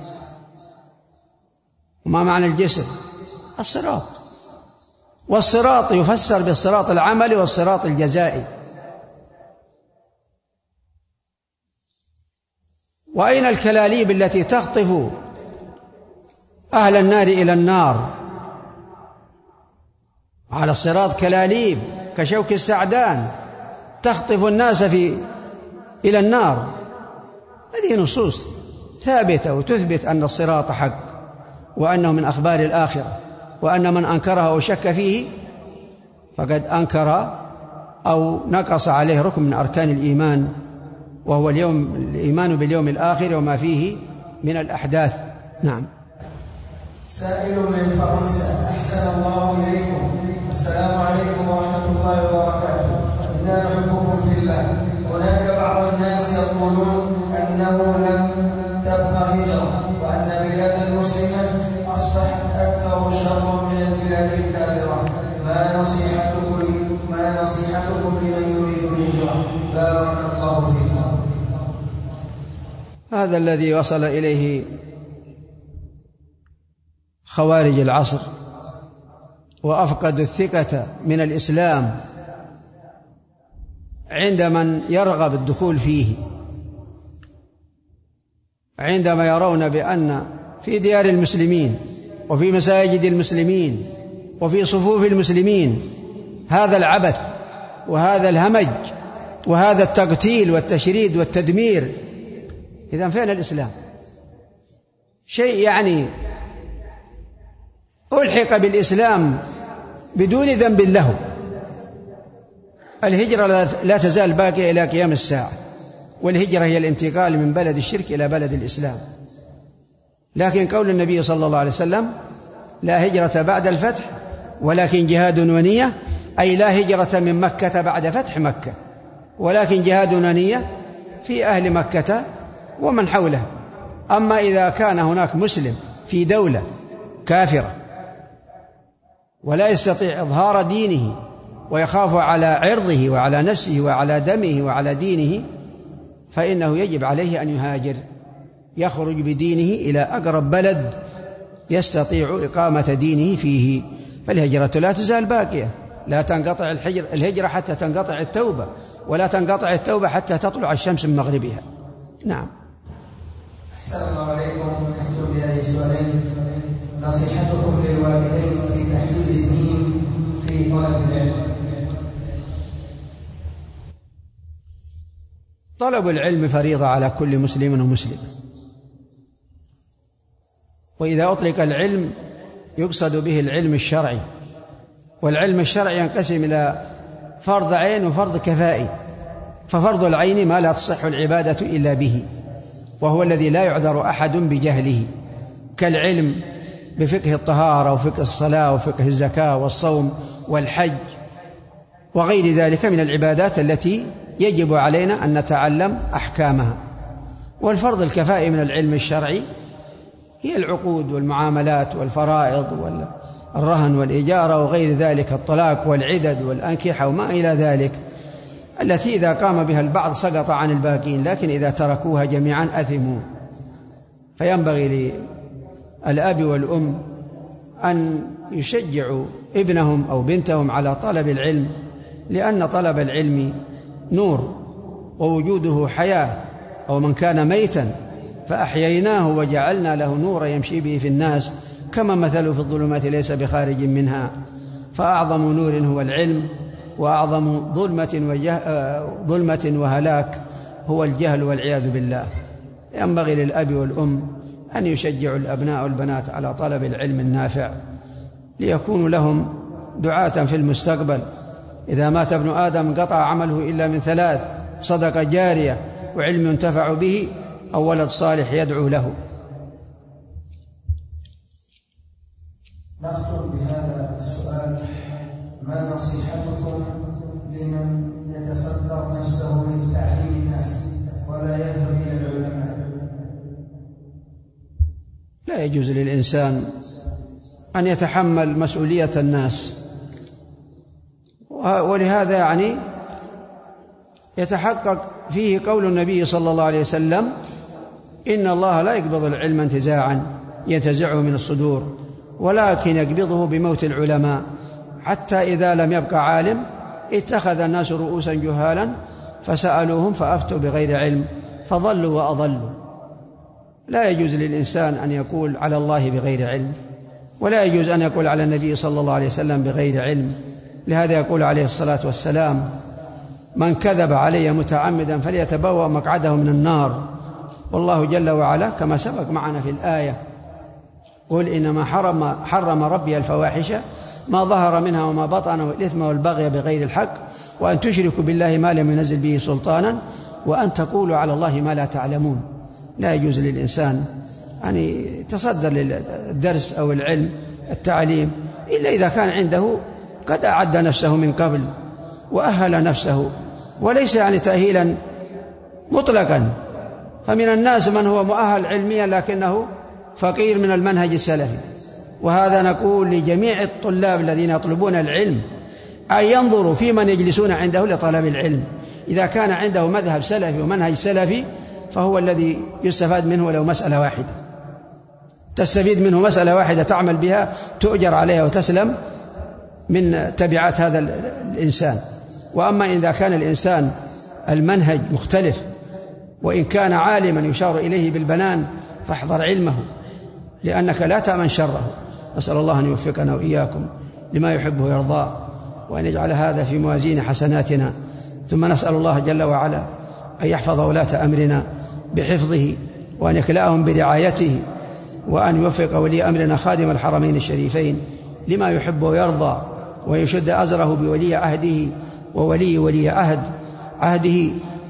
Speaker 2: وما معنى الجسر؟ الصراط، والصراط يفسر بالصراط العملي والصراط الجزائي. وأين الكلاليب التي تخطف أهل النار إلى النار؟ على الصراط كلاليب كشوك السعدان تخطف الناس إلى النار. هذه نصوص ثابتة وتثبت أن الصراط حق، وأنه من أخبار الآخرة، وأن من أنكره أو شك فيه فقد أنكر أو نقص عليه ركن من أركان الإيمان، وهو الإيمان باليوم الآخر وما فيه من الأحداث. نعم.
Speaker 3: سائل من فرنسا: أحسن الله إليكم، السلام عليكم ورحمة الله وبركاته، إنا نحبكم في الله. هناك بعض الناس يقولون أنه لم تبقى هجرة، وأن بلاد المسلمة أصبحت أكثر شرا من البلاد الكافرة. ما نصيحتكم لمن يريد الهجرة؟ بارك الله فيكم.
Speaker 2: هذا الذي وصل إليه خوارج العصر وأفقدوا الثقة من الإسلام عند من يرغب الدخول فيه، عندما يرون بأن في ديار المسلمين وفي مساجد المسلمين وفي صفوف المسلمين هذا العبث وهذا الهمج وهذا التقتيل والتشريد والتدمير، إذن فين الإسلام؟ شيء يعني ألحق بالإسلام بدون ذنب له. الهجرة لا تزال باقية إلى قيام الساعة، والهجرة هي الانتقال من بلد الشرك إلى بلد الإسلام. لكن قول النبي صلى الله عليه وسلم لا هجرة بعد الفتح ولكن جهاد ونية، أي لا هجرة من مكة بعد فتح مكة، ولكن جهاد ونية في أهل مكة ومن حوله. أما إذا كان هناك مسلم في دولة كافرة ولا يستطيع إظهار دينه ويخاف على عرضه وعلى نفسه وعلى دمه وعلى دينه، فإنه يجب عليه أن يهاجر، يخرج بدينه إلى أقرب بلد يستطيع إقامة دينه فيه. فالهجرة لا تزال باقية، لا تنقطع الهجرة حتى تنقطع التوبة، ولا تنقطع التوبة حتى تطلع الشمس من مغربها. نعم.
Speaker 3: السلام عليكم. نختم بهذه السؤالين: نصيحتكم للوالدين في تحفيز الدين في طلب العلم.
Speaker 2: طلب العلم فريضة على كل مسلم ومسلمة، وإذا أطلق العلم يقصد به العلم الشرعي، والعلم الشرعي ينقسم إلى فرض عين وفرض كفائي. ففرض العين ما لا تصح العبادة إلا به، وهو الذي لا يعذر أحد بجهله، كالعلم بفقه الطهارة وفقه الصلاة وفقه الزكاة والصوم والحج وغير ذلك من العبادات التي يجب علينا أن نتعلم أحكامها. والفرض الكفائي من العلم الشرعي هي العقود والمعاملات والفرائض والرهن والإجارة وغير ذلك، الطلاق والعدد والأنكحة وما إلى ذلك، التي إذا قام بها البعض سقط عن الباقين، لكن إذا تركوها جميعا أثموا. فينبغي للأب والأم أن يشجعوا ابنهم أو بنتهم على طلب العلم، لأن طلب العلم نور ووجوده حياة. أو من كان ميتا فأحييناه وجعلنا له نورا يمشي به في الناس كما مثله في الظلمات ليس بخارج منها. فأعظم نور هو العلم، وأعظم ظلمة وهلاك هو الجهل والعياذ بالله. ينبغي للأب والأم أن يشجعوا الأبناء والبنات على طلب العلم النافع ليكونوا لهم دعاة في المستقبل. إذا مات ابن آدم انقطع عمله إلا من ثلاث: صدقة جارية، وعلم ينتفع به، أو ولد صالح يدعو له.
Speaker 3: نختم بهذا السؤال: ما نصيحتكم لمن يتصدر نفسه من تعليم الناس ولا يذهب إلى العلماء؟
Speaker 2: لا يجوز للإنسان أن يتحمل مسؤولية الناس، ولهذا يتحقق فيه قول النبي صلى الله عليه وسلم: إن الله لا يقبض العلم انتزاعا ينتزعه من الصدور، ولكن يقبضه بموت العلماء، حتى إذا لم يبقى عالم اتخذ الناس رؤوسا جهالا فسألوهم فأفتوا بغير علم فضلوا وأضلوا. لا يجوز للإنسان أن يقول على الله بغير علم، ولا يجوز أن يقول على النبي صلى الله عليه وسلم بغير علم. لهذا يقول عليه الصلاة والسلام: من كذب علي متعمدا فليتبوأ مقعده من النار. والله جل وعلا كما سبق معنا في الآية: قل إنما حرم ربي الفواحش ما ظهر منها وما بطن والإثم والبغي بغير الحق وأن تشركوا بالله ما لم ينزل به سلطانا وأن تقولوا على الله ما لا تعلمون. لا يجوز للإنسان أن يتصدر للدرس أو العلم التعليم إلا إذا كان عنده قد أعد نفسه من قبل وأهل نفسه، وليس تأهيلا مطلقا. فمن الناس من هو مؤهل علميا لكنه فقير من المنهج السلفي، وهذا نقول لجميع الطلاب الذين يطلبون العلم أن ينظروا في من يجلسون عنده لطلب العلم. إذا كان عنده مذهب سلفي ومنهج سلفي فهو الذي يستفاد منه ولو مسألة واحدة، تستفيد منه مسألة واحدة تعمل بها تؤجر عليها وتسلم من تبعات هذا الإنسان. وأما إذا كان الإنسان المنهج مختلف وإن كان عالما يشار إليه بالبنان فاحذر علمه، لأنك لا تأمن شره. أسأل الله أن يوفقنا وإياكم لما يحبه ويرضاه، وأن يجعل هذا في موازين حسناتنا. ثم نسأل الله جل وعلا أن يحفظ ولاة أمرنا بحفظه، وأن يكلأهم برعايته، وأن يوفق ولي أمرنا خادم الحرمين الشريفين لما يحب ويرضى، ويشد أزره بولي عهده وولي عهده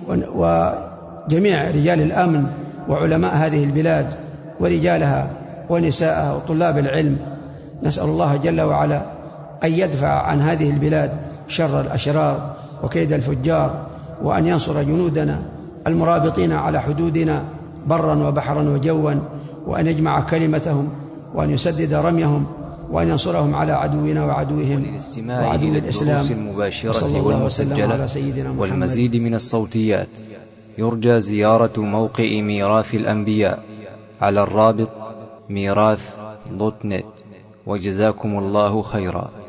Speaker 2: وجميع رجال الأمن وعلماء هذه البلاد ورجالها ونساءها وطلاب العلم. نسأل الله جل وعلا أن يدفع عن هذه البلاد شر الأشرار وكيد الفجار، وأن ينصر جنودنا المرابطين على حدودنا برا وبحرا وجوا، وأن يجمع كلمتهم، وأن يسدد رميهم، وأن ينصرهم على عدونا وعدوهم وعدو الإسلام.
Speaker 4: المباشرة والمسجلة والمزيد من الصوتيات يرجى زيارة موقع ميراث الأنبياء على الرابط ميراث.net. وجزاكم الله خيرا.